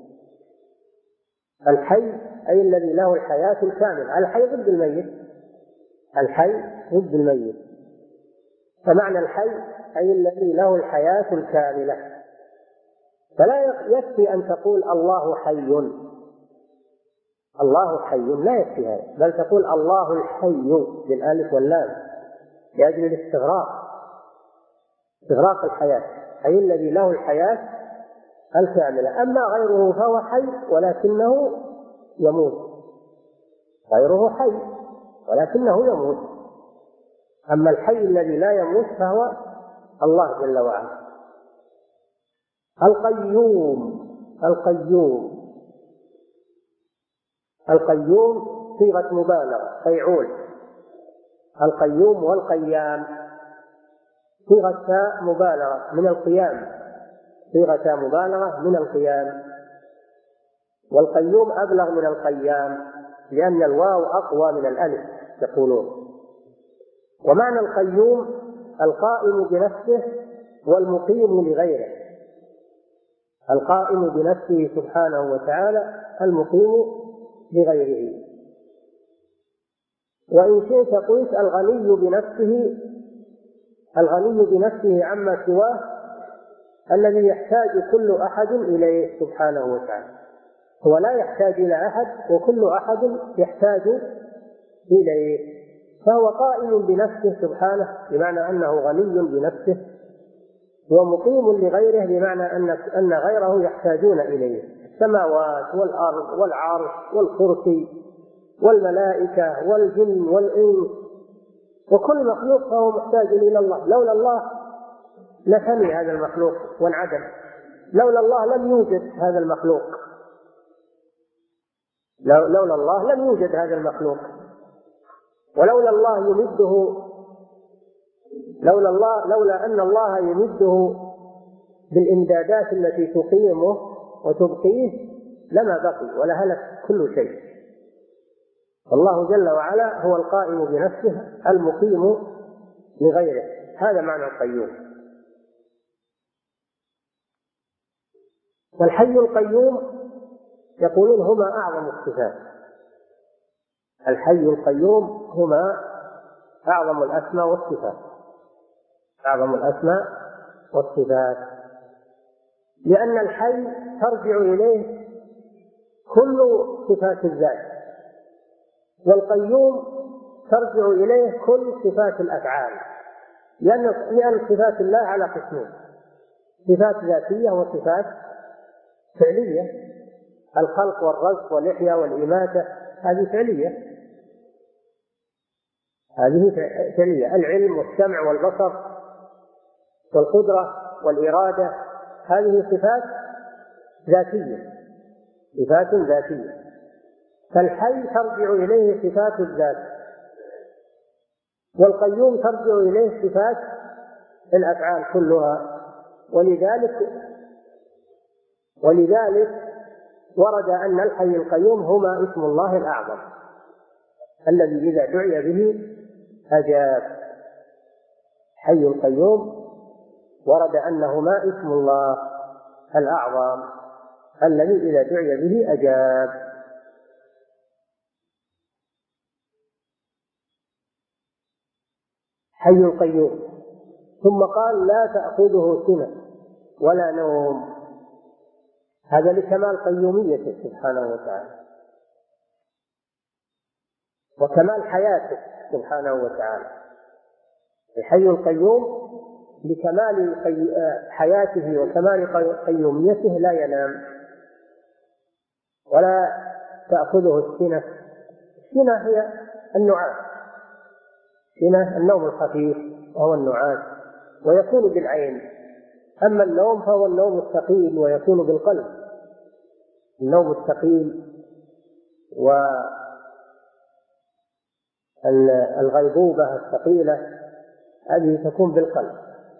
B: الحي أي الذي له الحياة الكاملة. الحي ضد الميت، الحي ضد الميت، فمعنى الحي أي الذي له الحياة الكاملة. فلا يكفي أن تقول الله حي، الله حي لا يكفي هذا، بل تقول الله الحي بالالف واللام لأجل الاستغراق، استغراق الحياة، أي الذي له الحياة الكاملة. أما غيره فهو حي ولكنه يموت، غيره حي ولكنه يموت، أما الحي الذي لا يموت فهو الله جل وعلا. القيوم، القيوم القيوم صيغة مبالغة، فيعول. القيوم والقيام صيغة مبالغة من القيام، صيغة مبالغة من القيام، والقيوم أبلغ من القيام لأن الواو أقوى من الألف يقولون. ومعنى القيوم القائم بنفسه والمقيم لغيره، القائم بنفسه سبحانه وتعالى المقيم لغيره. وإن شئت قلت الغني بنفسه، الغني بنفسه عما سواه الذي يحتاج كل أحد إليه سبحانه وتعالى، هو لا يحتاج إلى أحد وكل أحد يحتاج إليه، فهو قائم بنفسه سبحانه بمعنى أنه غني بنفسه، ومقيم لغيره بمعنى أن أن غيره يحتاجون إليه، السماوات والأرض والعرش والكرسي والملائكة والجن والإنس وكل مخلوق فهو محتاج إلى الله، لولا الله لفني هذا المخلوق وانعدم، لولا الله لم يوجد هذا المخلوق، لولا الله لم يوجد هذا المخلوق، ولولا الله يمده، لولا الله لولا أن الله يمده بالإمدادات التي تقيمه وتبقيه لما بقي ولا هلك كل شيء. الله جل وعلا هو القائم بنفسه المقيم لغيره، هذا معنى القيوم. والحي القيوم يقولون هما أعظم الصفات، الحي القيوم هما أعظم الأسماء والصفات، أعظم الأسماء والصفات، لأن الحي ترجع إليه كل صفات الذات، والقيوم ترجع إليه كل صفات الأفعال، لأن لأن صفات الله على قسمين، صفات ذاتية وصفات فعلية، الخلق والرزق والإحياء والإماتة هذه فعلية، هذه فعلية، العلم والسمع والبصر والقدرة والإرادة هذه صفات ذاتية، صفات ذاتية. فالحي ترجع إليه صفات الذات، والقيوم ترجع إليه صفات الأفعال كلها، ولذلك ولذلك ورد أن الحي القيوم هما اسم الله الأعظم الذي إذا دعي به أجاب. حي القيوم ورد أنهما اسم الله الأعظم الذي إذا دعي به أجاب. حي القيوم. ثم قال لا تأخذه سنة ولا نوم، هذا لكمال قيوميته سبحانه وتعالى وكمال حياته سبحانه وتعالى. الحي القيوم لكمال حياته وكمال قيوميته لا ينام ولا تأخذه السنة. السنة هي النعاس، سنة النوم الخفيف وهو النعاس ويكون بالعين، أما النوم فهو النوم الثقيل ويكون بالقلب، النوم الثقيل والغيبوبة الثقيلة هذه تكون بالقلب.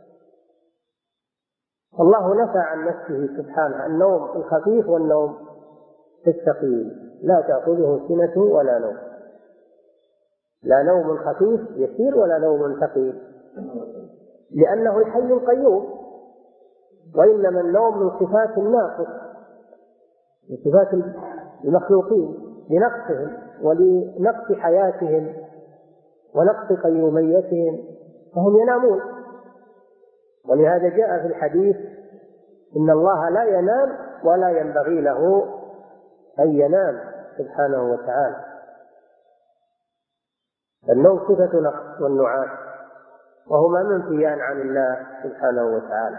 B: الله نفى عن نفسه سبحانه النوم الخفيف والنوم الثقيل، لا تأخذه سنة ولا نوم، لا نوم خفيف يسير ولا نوم ثقيل، لأنه الحي القيوم. وإنما النوم من صفات الناقص، من صفات المخلوقين لنقصهم ولنقص حياتهم ونقص قيوميتهم فهم ينامون. ولهذا جاء في الحديث إن الله لا ينام ولا ينبغي له أن ينام، سبحانه وتعالى. النوم صفة نقص والنعاس، وهما منفيان عن الله سبحانه وتعالى،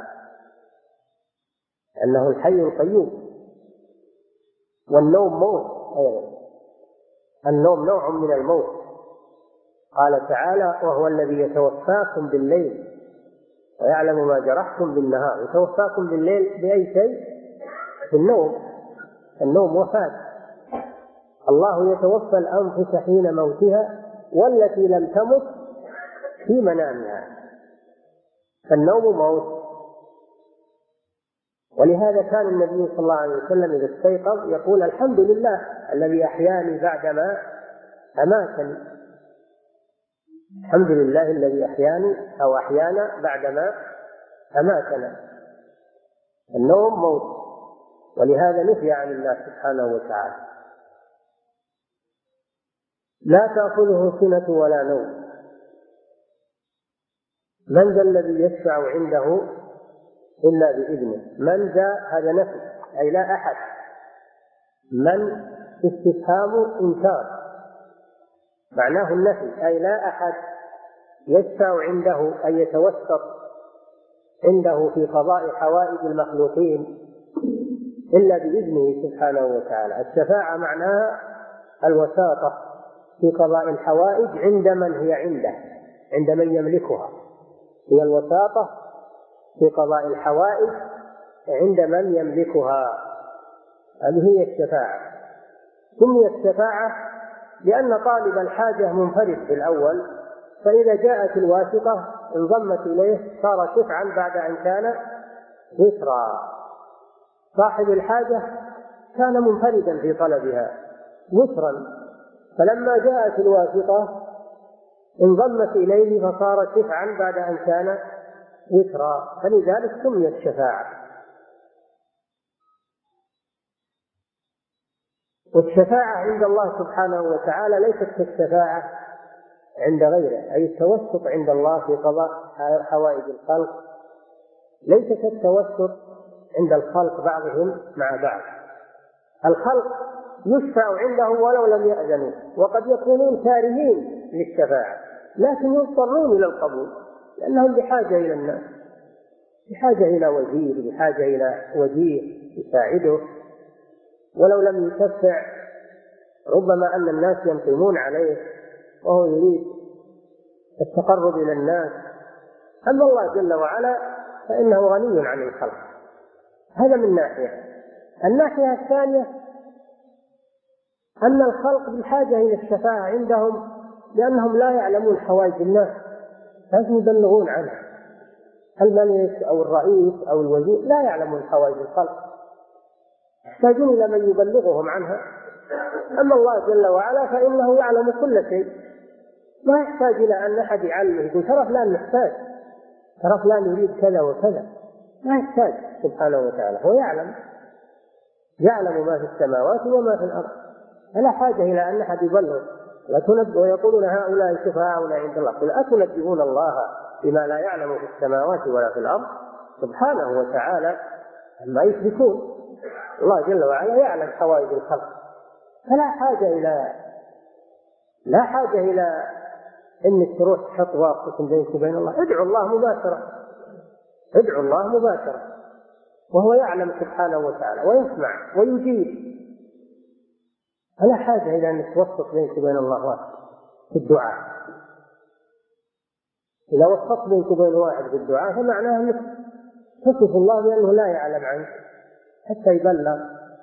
B: أنه الحي القيوم. والنوم موت أيضا، النوم نوع من الموت. قال تعالى: وهو الذي يتوفاكم بالليل ويعلم ما جرحتم بالنهار. يتوفاكم بالليل بأي شيء؟ بالنوم. النوم وفاة. الله يتوفى الأنفس حين موتها والتي لم تمت في منامها. فالنوم موت. ولهذا كان النبي صلى الله عليه وسلم إذا استيقظ يقول: الحمد لله الذي أحياني بعدما أماتني. الحمد لله الذي أحياني أو أحيانا بعدما أماتنا. النوم موت، ولهذا نفي عن الله سبحانه وتعالى. لا تأخذه سنة ولا نوم. من ذا الذي يشفع عنده إلا بإذنه. من ذا هذا نفي، أي لا أحد. من استفهام إنكار، معناه النفي، أي لا أحد يشفع عنده، أي يتوسط عنده في قضاء حوائج المخلوقين إلا بإذنه سبحانه وتعالى. الشفاعة معناها الوساطة في قضاء الحوائج عند من هي عنده، عند من يملكها. هي الوساطة في قضاء الحوائج عند من يملكها، هذه هي الشفاعة. سميت شفاعة لأن طالب الحاجة منفرد في الأول، فإذا جاءت الواسطة انضمت إليه صار شفعا بعد أن كان وسرا. صاحب الحاجة كان منفردا في طلبها وسرا، فلما جاءت الواسطة انضمت إليه فصار شفعا بعد أن كان وسرا، فلذلك سميت شفاعة. والشفاعة عند الله سبحانه وتعالى ليست كالشفاعة عند غيره، أي التوسط عند الله في قضاء حوائج الخلق ليس كالتوسط عند الخلق بعضهم مع بعض. الخلق يشفع عنده ولو لم يأذنوا، وقد يكونون كارهين للشفاعة لكن يضطرون إلى القبول لأنهم بحاجة إلى الناس، بحاجة إلى وزير، بحاجة إلى وجيه يساعده. ولو لم يشفع ربما أن الناس ينقمون عليه وهو يريد التقرب إلى الناس. أما الله جل وعلا فإنه غني عن الخلق. هذا من ناحية. الناحية الثانية أن الخلق بحاجة إلى الشفاعة عندهم لأنهم لا يعلمون حوائج الناس، لازم يبلغون عنها. الملك أو الرئيس أو الوزير لا يعلمون حوائج الخلق، يحتاجون إلى من يبلغهم عنها. أما الله جل وعلا فإنه يعلم كل شيء، ما يحتاج إلى أن أحد يعلمه يقول ترى فلان محتاج، ترى فلان يريد كذا وكذا، ما يحتاج سبحانه وتعالى. هو يعلم يعلم ما في السماوات وما في الأرض، فلا حاجة إلى أن أحد يبلغ. ويقولون هؤلاء شفعاؤنا عند الله، قل أتنبئون الله بما لا يعلم في السماوات ولا في الأرض سبحانه وتعالى عما يشركون. الله جل وعلا يعلم حوائج الخلق، فلا حاجة إلى لا حاجة إلى إنك تروح تحط واسطة بينك وبين الله. ادعو الله مباشرة، ادعو الله مباشرة، وهو يعلم سبحانه وتعالى ويسمع ويجيب. فلا حاجة إلى أن توسط بينك وبين الله واحد في الدعاء. إذا وسطت بينك وبين واحد في الدعاء فمعناه أنك تصف الله بأنه لا يعلم عنك حتى يبلغ.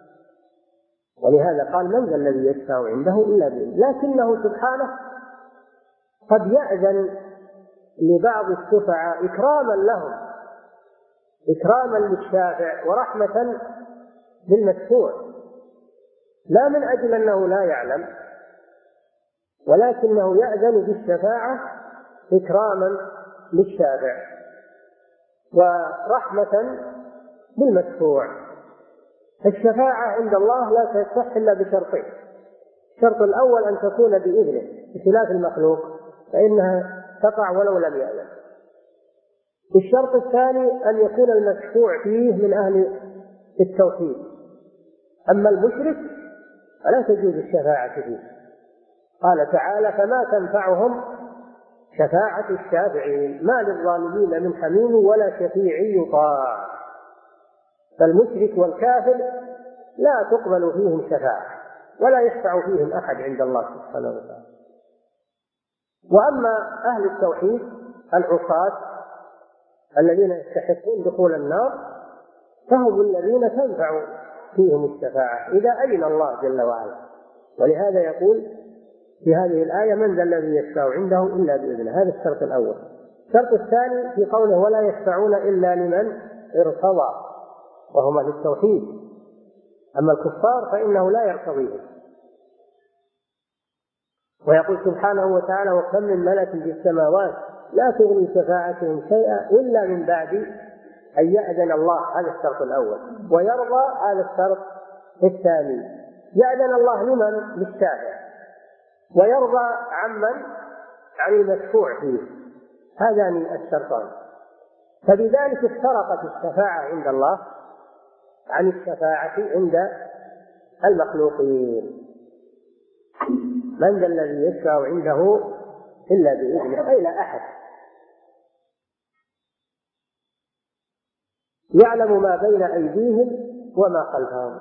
B: ولهذا قال من ذا الذي يشفع عنده إلا بإذنه. لكنه سبحانه قد يأذن لبعض الشفعاء إكراما لهم، إكراما للشافع ورحمة للمشفوع، لا من أجل أنه لا يعلم، ولكنه يأذن بالشفاعة إكراما للشافع ورحمة بالمشفوع. الشفاعة عند الله لا تصح إلا بشرطين. الشرط الأول أن تكون بإذنه بخلاف المخلوق فإنها تقع ولو لم يأذن. الشرط الثاني أن يكون المشفوع فيه من أهل التوحيد. أما المشرك فلا تجوز الشفاعة فيه. قال تعالى: فما تنفعهم شفاعة الشافعين ما للظالمين من حميم ولا شفيع يطاع. فالمشرك والكافر لا تقبل فيهم شفاعة ولا يشفع فيهم أحد عند الله سبحانه وتعالى. وأما أهل التوحيد العصاة الذين يستحقون دخول النار فهم الذين تنفع فيهم الشفاعة إذا أذن الله جل وعلا. ولهذا يقول في هذه الآية: من ذا الذي يشفع عنده إلا بإذنه. هذا الشرط الأول. الشرط الثاني في قوله: ولا يشفعون إلا لمن ارتضى، وهم أهل التوحيد. أما الكفار فإنه لا يرتضيهم. ويقول سبحانه وتعالى: وكم من ملك في السماوات لا تغني شفاعتهم شيئا إلا من بعد أن يأذن الله. هذا الشرط الأول. ويرضى. هذا الشرط الثاني. يأذن الله لمن؟ للشافع. ويرضى عمن؟ عن المشفوع فيه. هذان الشرطان. فبذلك افترقت الشفاعة عند الله عن الشفاعة عند المخلوقين. من ذا الذي يشفع عنده إلا بإذنه، أي لا أحد. يعلم ما بين أيديهم وما خلفهم.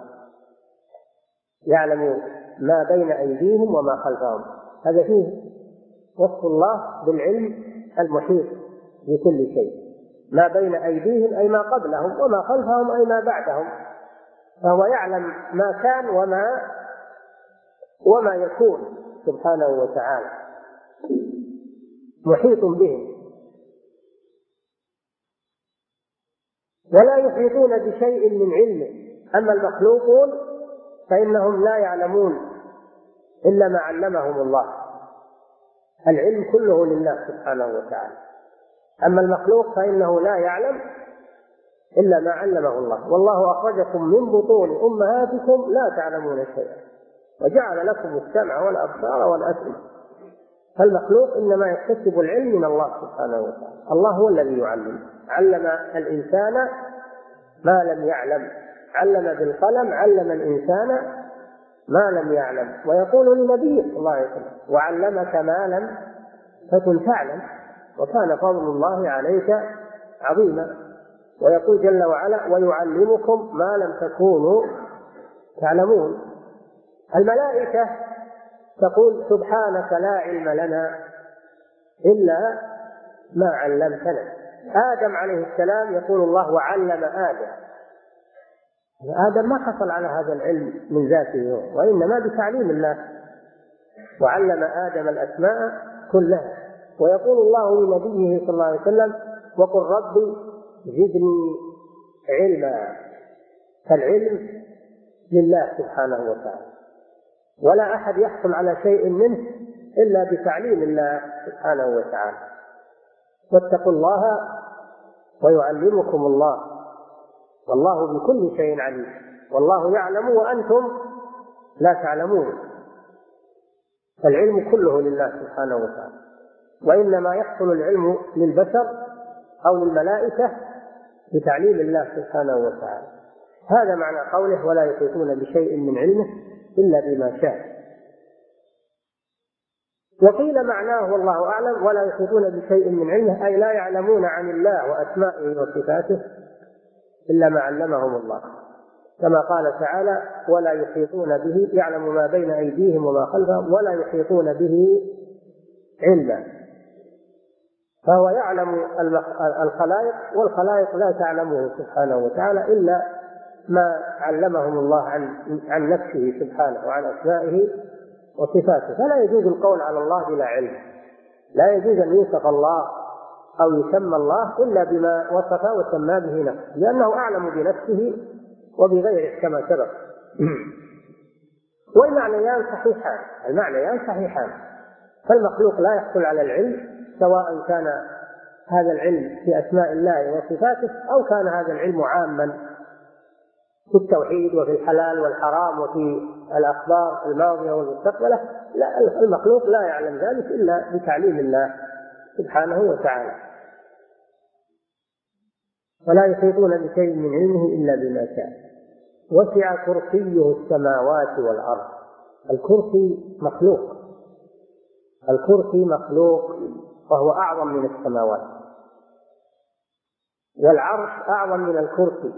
B: يعلم ما بين أيديهم وما خلفهم. هذا فيه وصف الله بالعلم المحيط بكل شيء. ما بين أيديهم أي ما قبلهم، وما خلفهم أي ما بعدهم. فهو يعلم ما كان وما وما يكون سبحانه وتعالى، محيط بهم. ولا يحيطون بشيء من علمه. أما المخلوقون فإنهم لا يعلمون إلا ما علمهم الله. العلم كله لله سبحانه وتعالى. أما المخلوق فإنه لا يعلم إلا ما علمه الله. والله أخرجكم من بطون أمهاتكم لا تعلمون شيئا وجعل لكم السمع والأبصار والأفئدة. فالمخلوق إنما يكتسب العلم من الله سبحانه وتعالى. الله هو الذي يعلم. علم الإنسان ما لم يعلم. علم بالقلم. علم الإنسان ما لم يعلم. ويقول لنبيه صلى الله عليه وسلم: وعلمك ما لم تكن تعلم وكان فضل الله عليك عظيما. ويقول جل وعلا: ويعلمكم ما لم تكونوا تعلمون. الملائكة تقول: سبحانك لا علم لنا إلا ما علمتنا. آدم عليه السلام يقول الله: وعلم آدم. آدم ما حصل على هذا العلم من ذاته، وإنما بتعليم الله. وعلم آدم الأسماء كلها. ويقول الله لنبيه صلى الله عليه وسلم: وقل ربي زدني علما. فالعلم لله سبحانه وتعالى، ولا أحد يحصل على شيء منه إلا بتعليم الله سبحانه وتعالى. واتقوا الله ويعلمكم الله والله بكل شيء عليم. والله يعلم وأنتم لا تعلمون. فالعلم كله لله سبحانه وتعالى. وإنما يحصل العلم للبشر أو للملائكة بتعليم الله سبحانه وتعالى. هذا معنى قوله: ولا يحيطون بشيء من علمه إلا بما شاء. وقيل معناه والله أعلم: ولا يحيطون بشيء من علمه أي لا يعلمون عن الله وأسمائه وصفاته إلا ما علمهم الله. كما قال تعالى: ولا يحيطون به. يعلم ما بين أيديهم وما خلفهم ولا يحيطون به علما. فهو يعلم الخلائق والخلائق لا تعلمه سبحانه وتعالى إلا ما علمهم الله عن عن نفسه سبحانه وعن أسمائه وصفاته. فلا يجوز القول على الله بلا علم. لا يجوز أن يوصف الله أو يسمى الله إلا بما وصف وسمى به نفسه، لأنه أعلم بنفسه وبغيره كما سبق. والمعنيان صحيحان. المعنيان صحيحان. فالمخلوق لا يحصل على العلم، سواء كان هذا العلم في أسماء الله وصفاته أو كان هذا العلم عاما في التوحيد وفي الحلال والحرام وفي الأخبار الماضية والمستقبلة. لا، المخلوق لا يعلم ذلك إلا بتعليم الله سبحانه وتعالى. ولا يحيطون بشيء من علمه إلا بما شاء. وسع كرسيه السماوات والأرض. الكرسي مخلوق، الكرسي مخلوق وهو أعظم من السماوات، والعرش أعظم من الكرسي.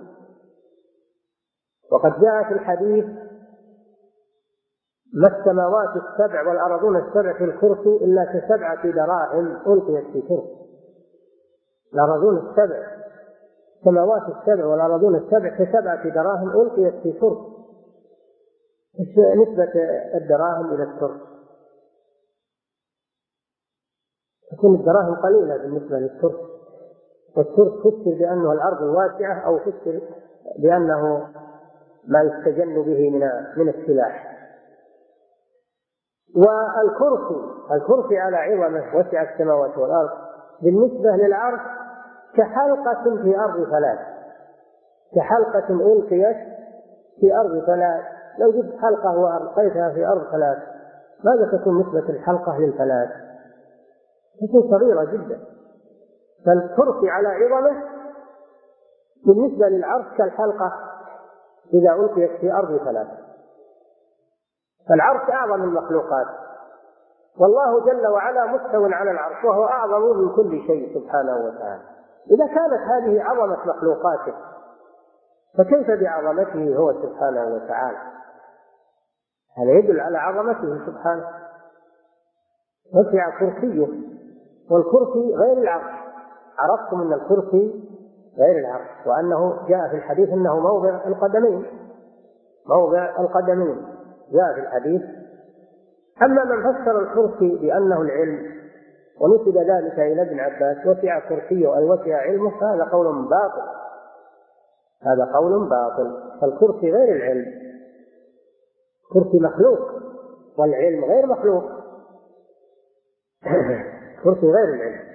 B: وقد جاء في الحديث: ما السماوات السبع والأرضون السبع في الكرسي إلا كسبعة دراهم ألقيت في كرسي. الأرضون السبع، السماوات السبع والأرضون السبع كسبعة دراهم ألقيت في كرسي. نسبة الدراهم إلى الكرسي، تكون الدراهم قليلة بالنسبة للكرسي، والكرسي فسر بأنه الأرض الواسعة، أو فسر بأنه ما يستجن به من من السلاح. والكرسي الكرسي على عظمه وسع السماوات والأرض، بالنسبة للعرش كحلقة في أرض فلاة، كحلقة ألقيت في أرض فلاة. لو جبت حلقة وألقيتها في أرض فلاة، ماذا تكون نسبة الحلقة للفلاة؟ تكون صغيرة جدا. فالكرسي على عظمه بالنسبة للعرش كالحلقة إذا ألقيت في أرض فلاة. فالعرش أعظم المخلوقات، والله جل وعلا مستو على العرش، وهو أعظم من كل شيء سبحانه وتعالى. إذا كانت هذه عظمة مخلوقاته، فكيف بعظمته هو سبحانه وتعالى؟ هذا يدل على عظمته سبحانه. وسع كرسيه، والكرسي غير العرش. عرفتم أن الكرسي غير العرش، وأنه جاء في الحديث أنه موضع القدمين، موضع القدمين جاء في الحديث. أما من فسر الكرسي بأنه العلم ونسب ذلك إلى ابن عباس: وسع كرسيه أي وسع علمه، فهذا قول باطل، هذا قول باطل. فالكرسي غير العلم، كرسي مخلوق، والعلم غير مخلوق. كرسي غير العلم.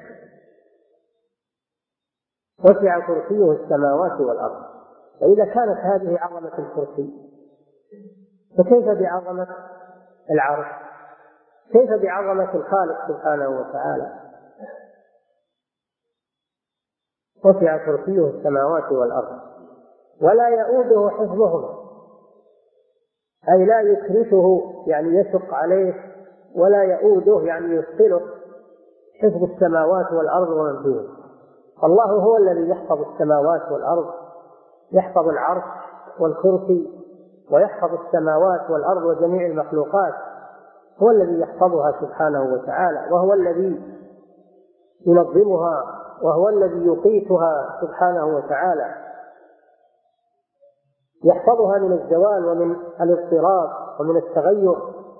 B: وسع كرسيه السماوات والأرض. فإذا كانت هذه عظمة الكرسي، فكيف بعظمة العرش؟ كيف بعظمة الخالق سبحانه وتعالى؟ وسع كرسيه السماوات والأرض ولا يؤوده حفظهما، أي لا يكرشه يعني يشق عليه، ولا يؤوده يعني يثقله حفظ السماوات والأرض ومن فيهما. الله هو الذي يحفظ السماوات والأرض، يحفظ العرش والكرسي، ويحفظ السماوات والأرض وجميع المخلوقات، هو الذي يحفظها سبحانه وتعالى، وهو الذي ينظمها، وهو الذي يقيتها سبحانه وتعالى، يحفظها من الزوال ومن الاضطراب ومن التغير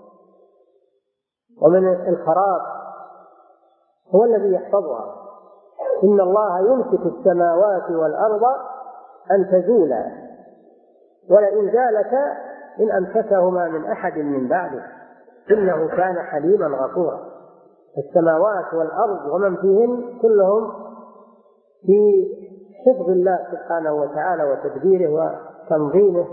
B: ومن الخراب، هو الذي يحفظها. إن الله يمسك السماوات والأرض أن تزولا ولئن زالتا إن أمسكهما من أحد من بعده إنه كان حليما غفورا. السماوات والأرض ومن فيهن كلهم في حفظ الله سبحانه وتعالى وتدبيره وتنظيمه،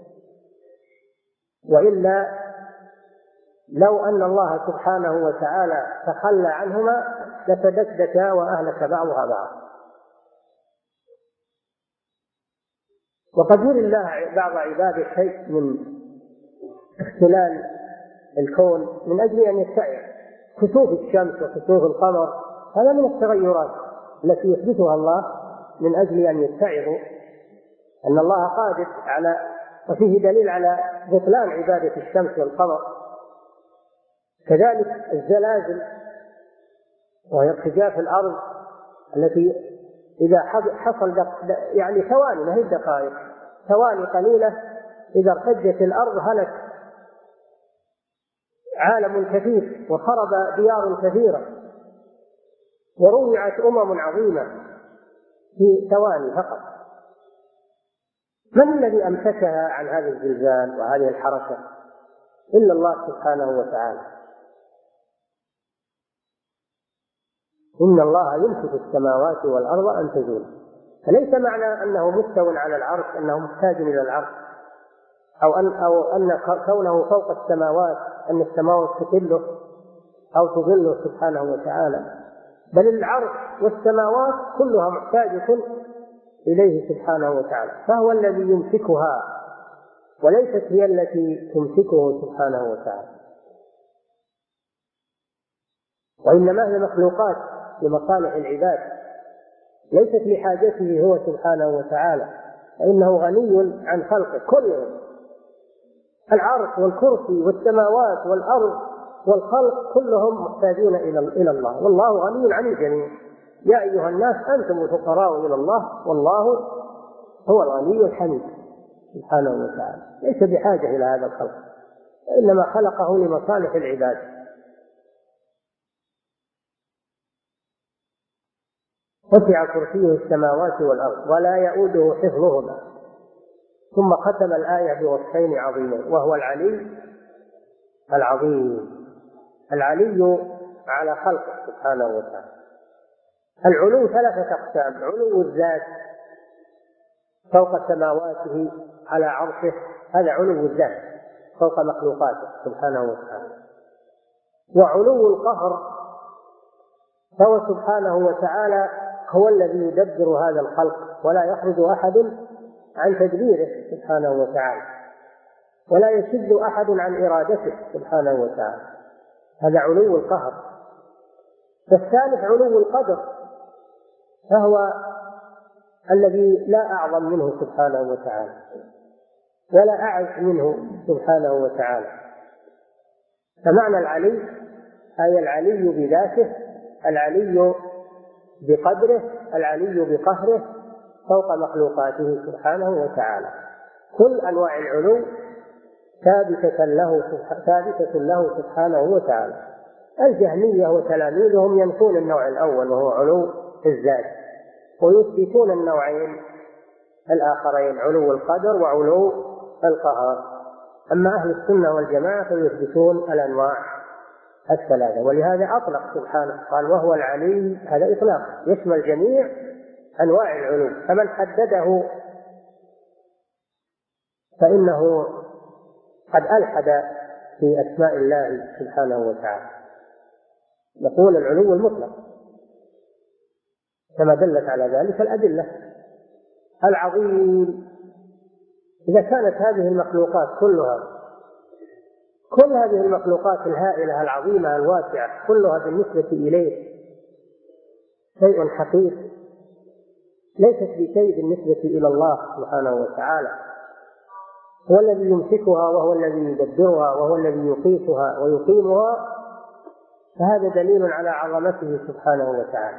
B: وإلا لو أن الله سبحانه وتعالى تخلى عنهما لتدكدكا وأهلك بعضها بعضا. وقد يري الله بعض عباده شيء من اختلال الكون من أجل أن يتعب، كسوف الشمس وكسوف القمر، هذا من التغيرات التي يحدثها الله من أجل أن يتعظوا أن الله قادر على، وفيه دليل على بطلان عبادة الشمس والقمر. كذلك الزلازل وهي ارتجاف الأرض التي إذا حصل يعني ثواني، ما هي دقائق، ثواني قليلة إذا ارتجت الأرض هلك عالم كثير وخرب ديار كثيرة وروعت أمم عظيمة في ثواني فقط. من الذي أمسكها عن هذا الزلزال وهذه الحركة؟ إلا الله سبحانه وتعالى. إن الله يمسك السماوات والأرض أن تزولا. فليس معنى أنه مستو على العرش أنه محتاج إلى العرش، أو أن, أو أن كونه فوق السماوات أن السماوات تقله أو تظله سبحانه وتعالى، بل العرش والسماوات كلها محتاجة إليه سبحانه وتعالى، فهو الذي يمسكها وليست هي التي تمسكه سبحانه وتعالى، وإنما هي مخلوقات لمصالح العباد، ليست لحاجته هو سبحانه وتعالى، فإنه غني عن خلقه كلهم، العرش والكرسي والسماوات والأرض والخلق كلهم محتاجون إلى الله، والله غني عن الجميع. يا أيها الناس أنتم الفقراء إلى الله والله هو الغني الحميد سبحانه وتعالى، ليس بحاجة إلى هذا الخلق، إنما خلقه لمصالح العباد. وسع كرسيه السماوات والأرض ولا يؤوده حفظهما، ثم ختم الآية بوصفين عظيمين، وهو العلي العظيم. العلي على خلقه سبحانه وتعالى. العلو ثلاثة أقسام: علو الذات فوق سماواته على عرشه، هذا علو الذات فوق مخلوقاته سبحانه وتعالى. وعلو القهر، فهو سبحانه وتعالى هو الذي يدبر هذا الخلق، ولا يخرج أحد عن تدبيره سبحانه وتعالى، ولا يشد أحد عن إرادته سبحانه وتعالى، هذا علو القهر. والثالث علو القدر، فهو الذي لا أعظم منه سبحانه وتعالى ولا أعز منه سبحانه وتعالى. فمعنى العلي أي العلي بذاته، العلي بقدره، العلي بقهره فوق مخلوقاته سبحانه وتعالى. كل أنواع العلو ثابتة له ثابتة له سبحانه وتعالى. الجهمية وتلاميذهم ينفون النوع الأول وهو علو الذات، ويثبتون النوعين الآخرين علو القدر وعلو القهر. أما أهل السنة والجماعة فيثبتون الأنواع الثلاثة، ولهذا أطلق سبحانه قال وهو العلي، هذا إطلاق يشمل جميع أنواع العلو، فمن حدده فإنه قد ألحد في أسماء الله سبحانه وتعالى. نقول العلو المطلق كما دلت على ذلك الأدلة. العظيم، إذا كانت هذه المخلوقات كلها كل هذه المخلوقات الهائلة العظيمة الواسعة كلها بالنسبة إليه شيء حقير، ليست بشيء بالنسبة إلى الله سبحانه وتعالى، هو الذي يمسكها وهو الذي يدبرها وهو الذي يقيسها ويقيمها، فهذا دليل على عظمته سبحانه وتعالى،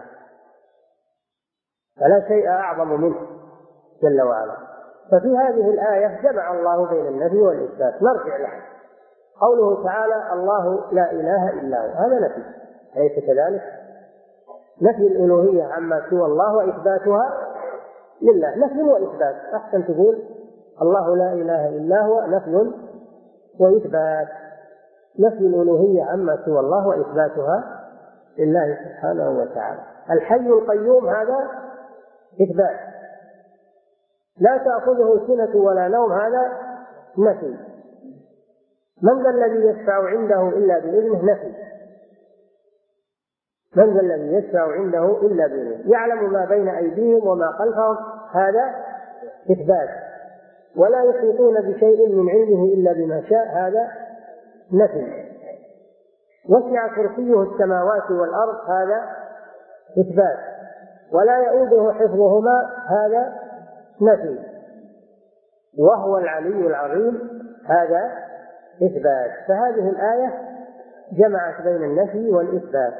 B: فلا شيء أعظم منه جل وعلا. ففي هذه الآية جمع الله بين النفي والإثبات. نرجع له قوله تعالى الله لا إله إلا هو، هذا نفي، أليس كذلك؟ نفي الألوهية عما سوى الله وإثباتها لله، نفي وإثبات. أحسن تقول الله لا إله إلا هو نفي وإثبات، نفي الألوهية عما سوى الله وإثباتها لله سبحانه وتعالى. الحي القيوم هذا إثبات، لا تأخذه سنة ولا نوم هذا نفي. من ذا الذي يشفع عنده إلا بإذنه نفي، من ذا الذي يشفع عنده إلا بإذنه، يعلم ما بين أيديهم وما خلفهم هذا إثبات، ولا يحيطون بشيء من علمه إلا بما شاء هذا نفي. وسع كرسيه السماوات والأرض هذا إثبات، ولا يؤوده حفظهما هذا نفي. وهو العلي العظيم هذا إثبات. فهذه الآية جمعت بين النفي والإثبات،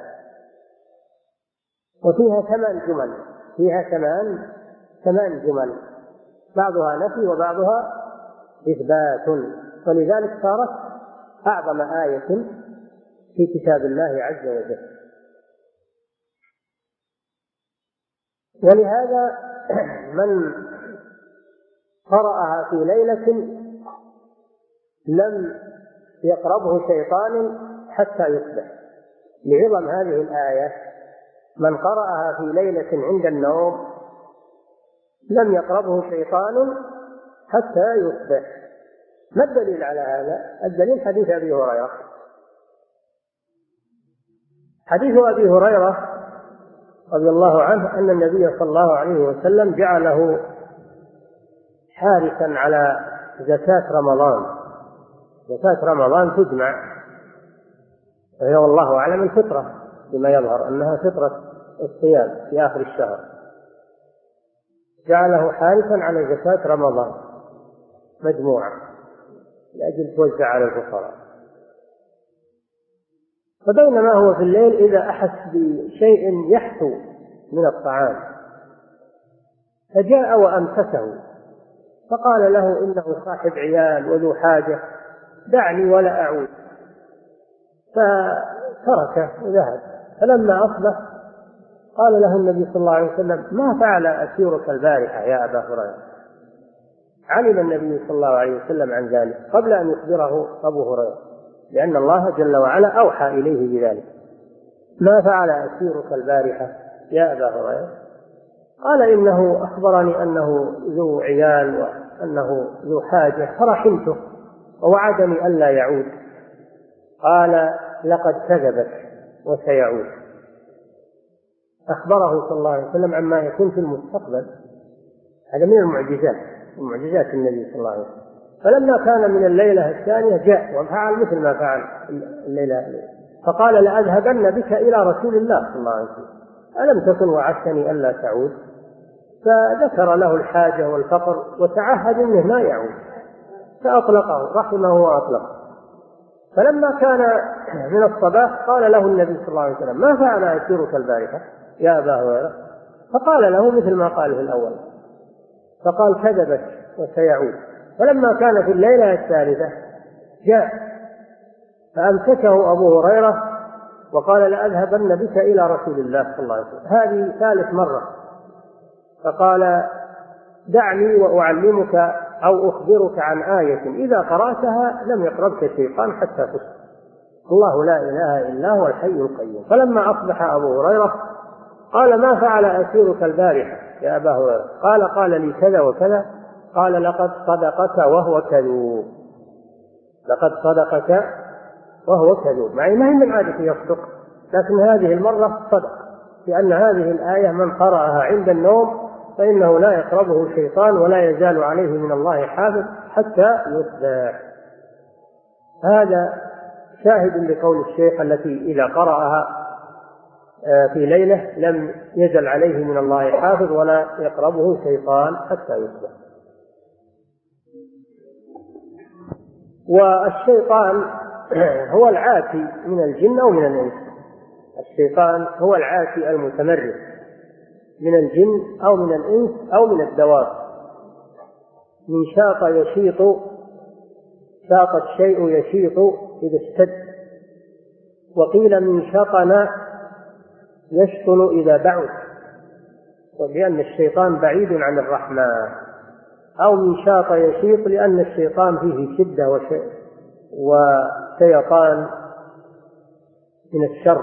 B: وفيها ثمان جمل، فيها ثمان ثمان جمل، بعضها نفي وبعضها إثبات، ولذلك صارت أعظم آية في كتاب الله عز وجل. ولهذا من قرأها في ليلة لم يقربه شيطان حتى يصبح، لعظم هذه الآية. من قرأها في ليلة عند النوم لم يقربه شيطان حتى يصبح. ما الدليل على هذا؟ الدليل حديث أبي هريرة. حديث أبي هريرة رضي الله عنه أن النبي صلى الله عليه وسلم جعله حارسا على زكاة رمضان. زكاة رمضان تجمع، وهي والله أعلم الفطرة بما يظهر أنها فطرة الصيام في آخر الشهر، جعله حارسا على زكاة رمضان مجموعة لأجل توزع على الفقراء. فبينما هو في الليل إذا أحس بشيء يحثو من الطعام فجاء وأمسكه فقال له إنه صاحب عيال وذو حاجة، دعني ولا أعود، فتركه وذهب. فلما أصبح قال له النبي صلى الله عليه وسلم: ما فعل أسيرك البارحة يا أبا هريرة؟ علم النبي صلى الله عليه وسلم عن ذلك قبل أن يخبره أبو هريرة، لأن الله جل وعلا أوحى إليه بذلك. ما فعل أسيرك البارحة يا أبا هريرة؟ قال: إنه أخبرني أنه ذو عيال وأنه ذو حاجة فرحمته ووعدني ألا يعود. قال: لقد كذبك وسيعود. أخبره صلى الله عليه وسلم عما يكون في المستقبل. هذا من المعجزات، المعجزات النبي صلى الله عليه وسلم. فلما كان من الليلة الثانية جاء وفعل مثل ما فعل الليلة، فقال: لأذهبن بك إلى رسول الله صلى الله عليه وسلم، ألم تكن وعدتني ألا تعود؟ فذكر له الحاجة والفقر وتعهد منه ما يعود، فأطلقه رحمه وأطلقه. فلما كان من الصباح قال له النبي صلى الله عليه وسلم: ما فعل أسيرك البارحة يا أبا هريرة؟ فقال له مثل ما قال في الأول، فقال: كذبت وسيعود. فلما كان في الليلة الثالثة جاء فأمسكه أبو هريرة وقال: لأذهبن بك إلى رسول الله صلى الله عليه وسلم. هذه ثالث مرة. فقال: دعني وأعلمك أو أخبرك عن آية إذا قرأتها لم يقربك الشيطان حتى تصبح. الله لا إله إلا هو الحي القيوم. فلما أصبح أبو هريرة قال: ما فعل أسيرك البارحة يا أبا هريرة؟ قال: قال لي كذا وكذا. قال: لقد صدقك وهو كذوب. لقد صدقك وهو كذوب، مع ما هي من عادته يصدق، لكن هذه المرة صدق، لأن هذه الآية من قرأها عند النوم فإنه لا يقربه الشيطان ولا يزال عليه من الله حافظ حتى يصبح. هذا شاهد لقول الشيخ التي إذا قرأها في ليلة لم يزل عليه من الله حافظ ولا يقربه شيطان حتى يصبح. والشيطان هو العاتي من الجن أو من الإنس. الشيطان هو العاتي المتمرد من الجن أو من الإنس أو من الدواب. من شاط يشيط، شاط الشيء يشيط إذا اشتد، وقيل من شطن يشطن إذا بعد، لأن الشيطان بعيد عن الرحمن. أو من شاط يشيط لأن الشيطان فيه شدة وشيطان من الشر.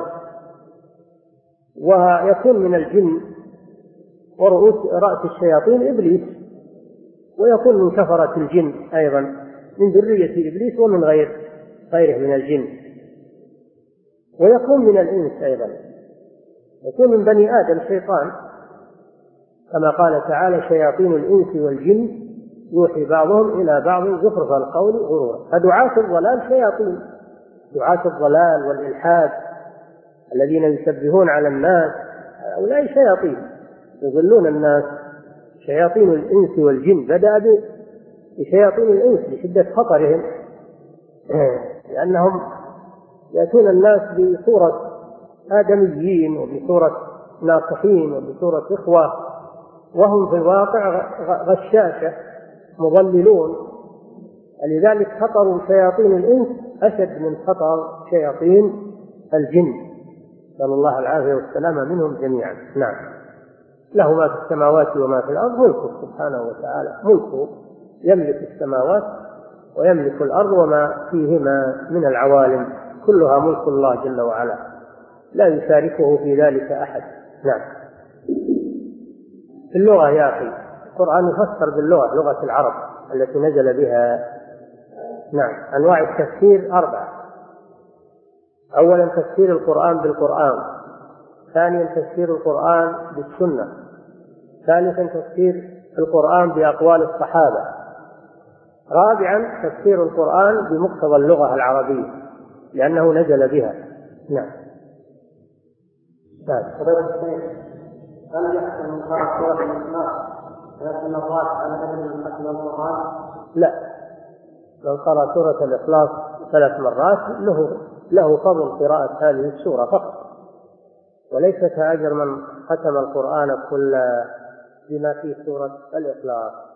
B: ويكون من الجن ورؤوس رأس الشياطين إبليس، ويكون من كفرة الجن أيضا من ذرية إبليس ومن غير غيره من الجن. ويكون من الإنس أيضا، يكون من بني آدم شيطان، كما قال تعالى: شياطين الإنس والجن يوحي بعضهم إلى بعض زخرف القول غرورا. فدعاة الضلال شياطين، دعاة الضلال والإلحاد الذين يسبحون على الناس هؤلاء شياطين يضلون الناس. شياطين الإنس والجن بدأ بشياطين الإنس لشدة خطرهم، لأنهم يأتون الناس بصورة آدميين وبصورة ناصحين وبصورة إخوة، وهم في الواقع غشاشة مضللون. لذلك خطر شياطين الإنس أشد من خطر شياطين الجن، نسأل الله العافية والسلامة منهم جميعا. نعم، له ما في السماوات وما في الأرض، ملكه سبحانه وتعالى، ملكه يملك السماوات ويملك الأرض وما فيهما من العوالم، كلها ملك الله جل وعلا، لا يشاركه في ذلك أحد. نعم. في اللغة يا أخي، القرآن يفسر باللغة، لغة العرب التي نزل بها. نعم. أنواع التفسير أربعة: أولا تفسير القرآن بالقرآن، ثانيا تفسير القرآن بالسنة، ثالثا تفسير القرآن بأقوال الصحابة، رابعا تفسير القرآن بمقتضى اللغة العربية لأنه نزل بها. نعم.
A: هل يحسن من قرأ سورة الإخلاص ثلاث مرات على بدل من ختم القرآن؟
B: لا، من قرأ سورة الإخلاص ثلاث مرات له له فضل قراءة هذه السورة فقط، وليس كأجر من ختم القرآن كله بما في سورة الإخلاص.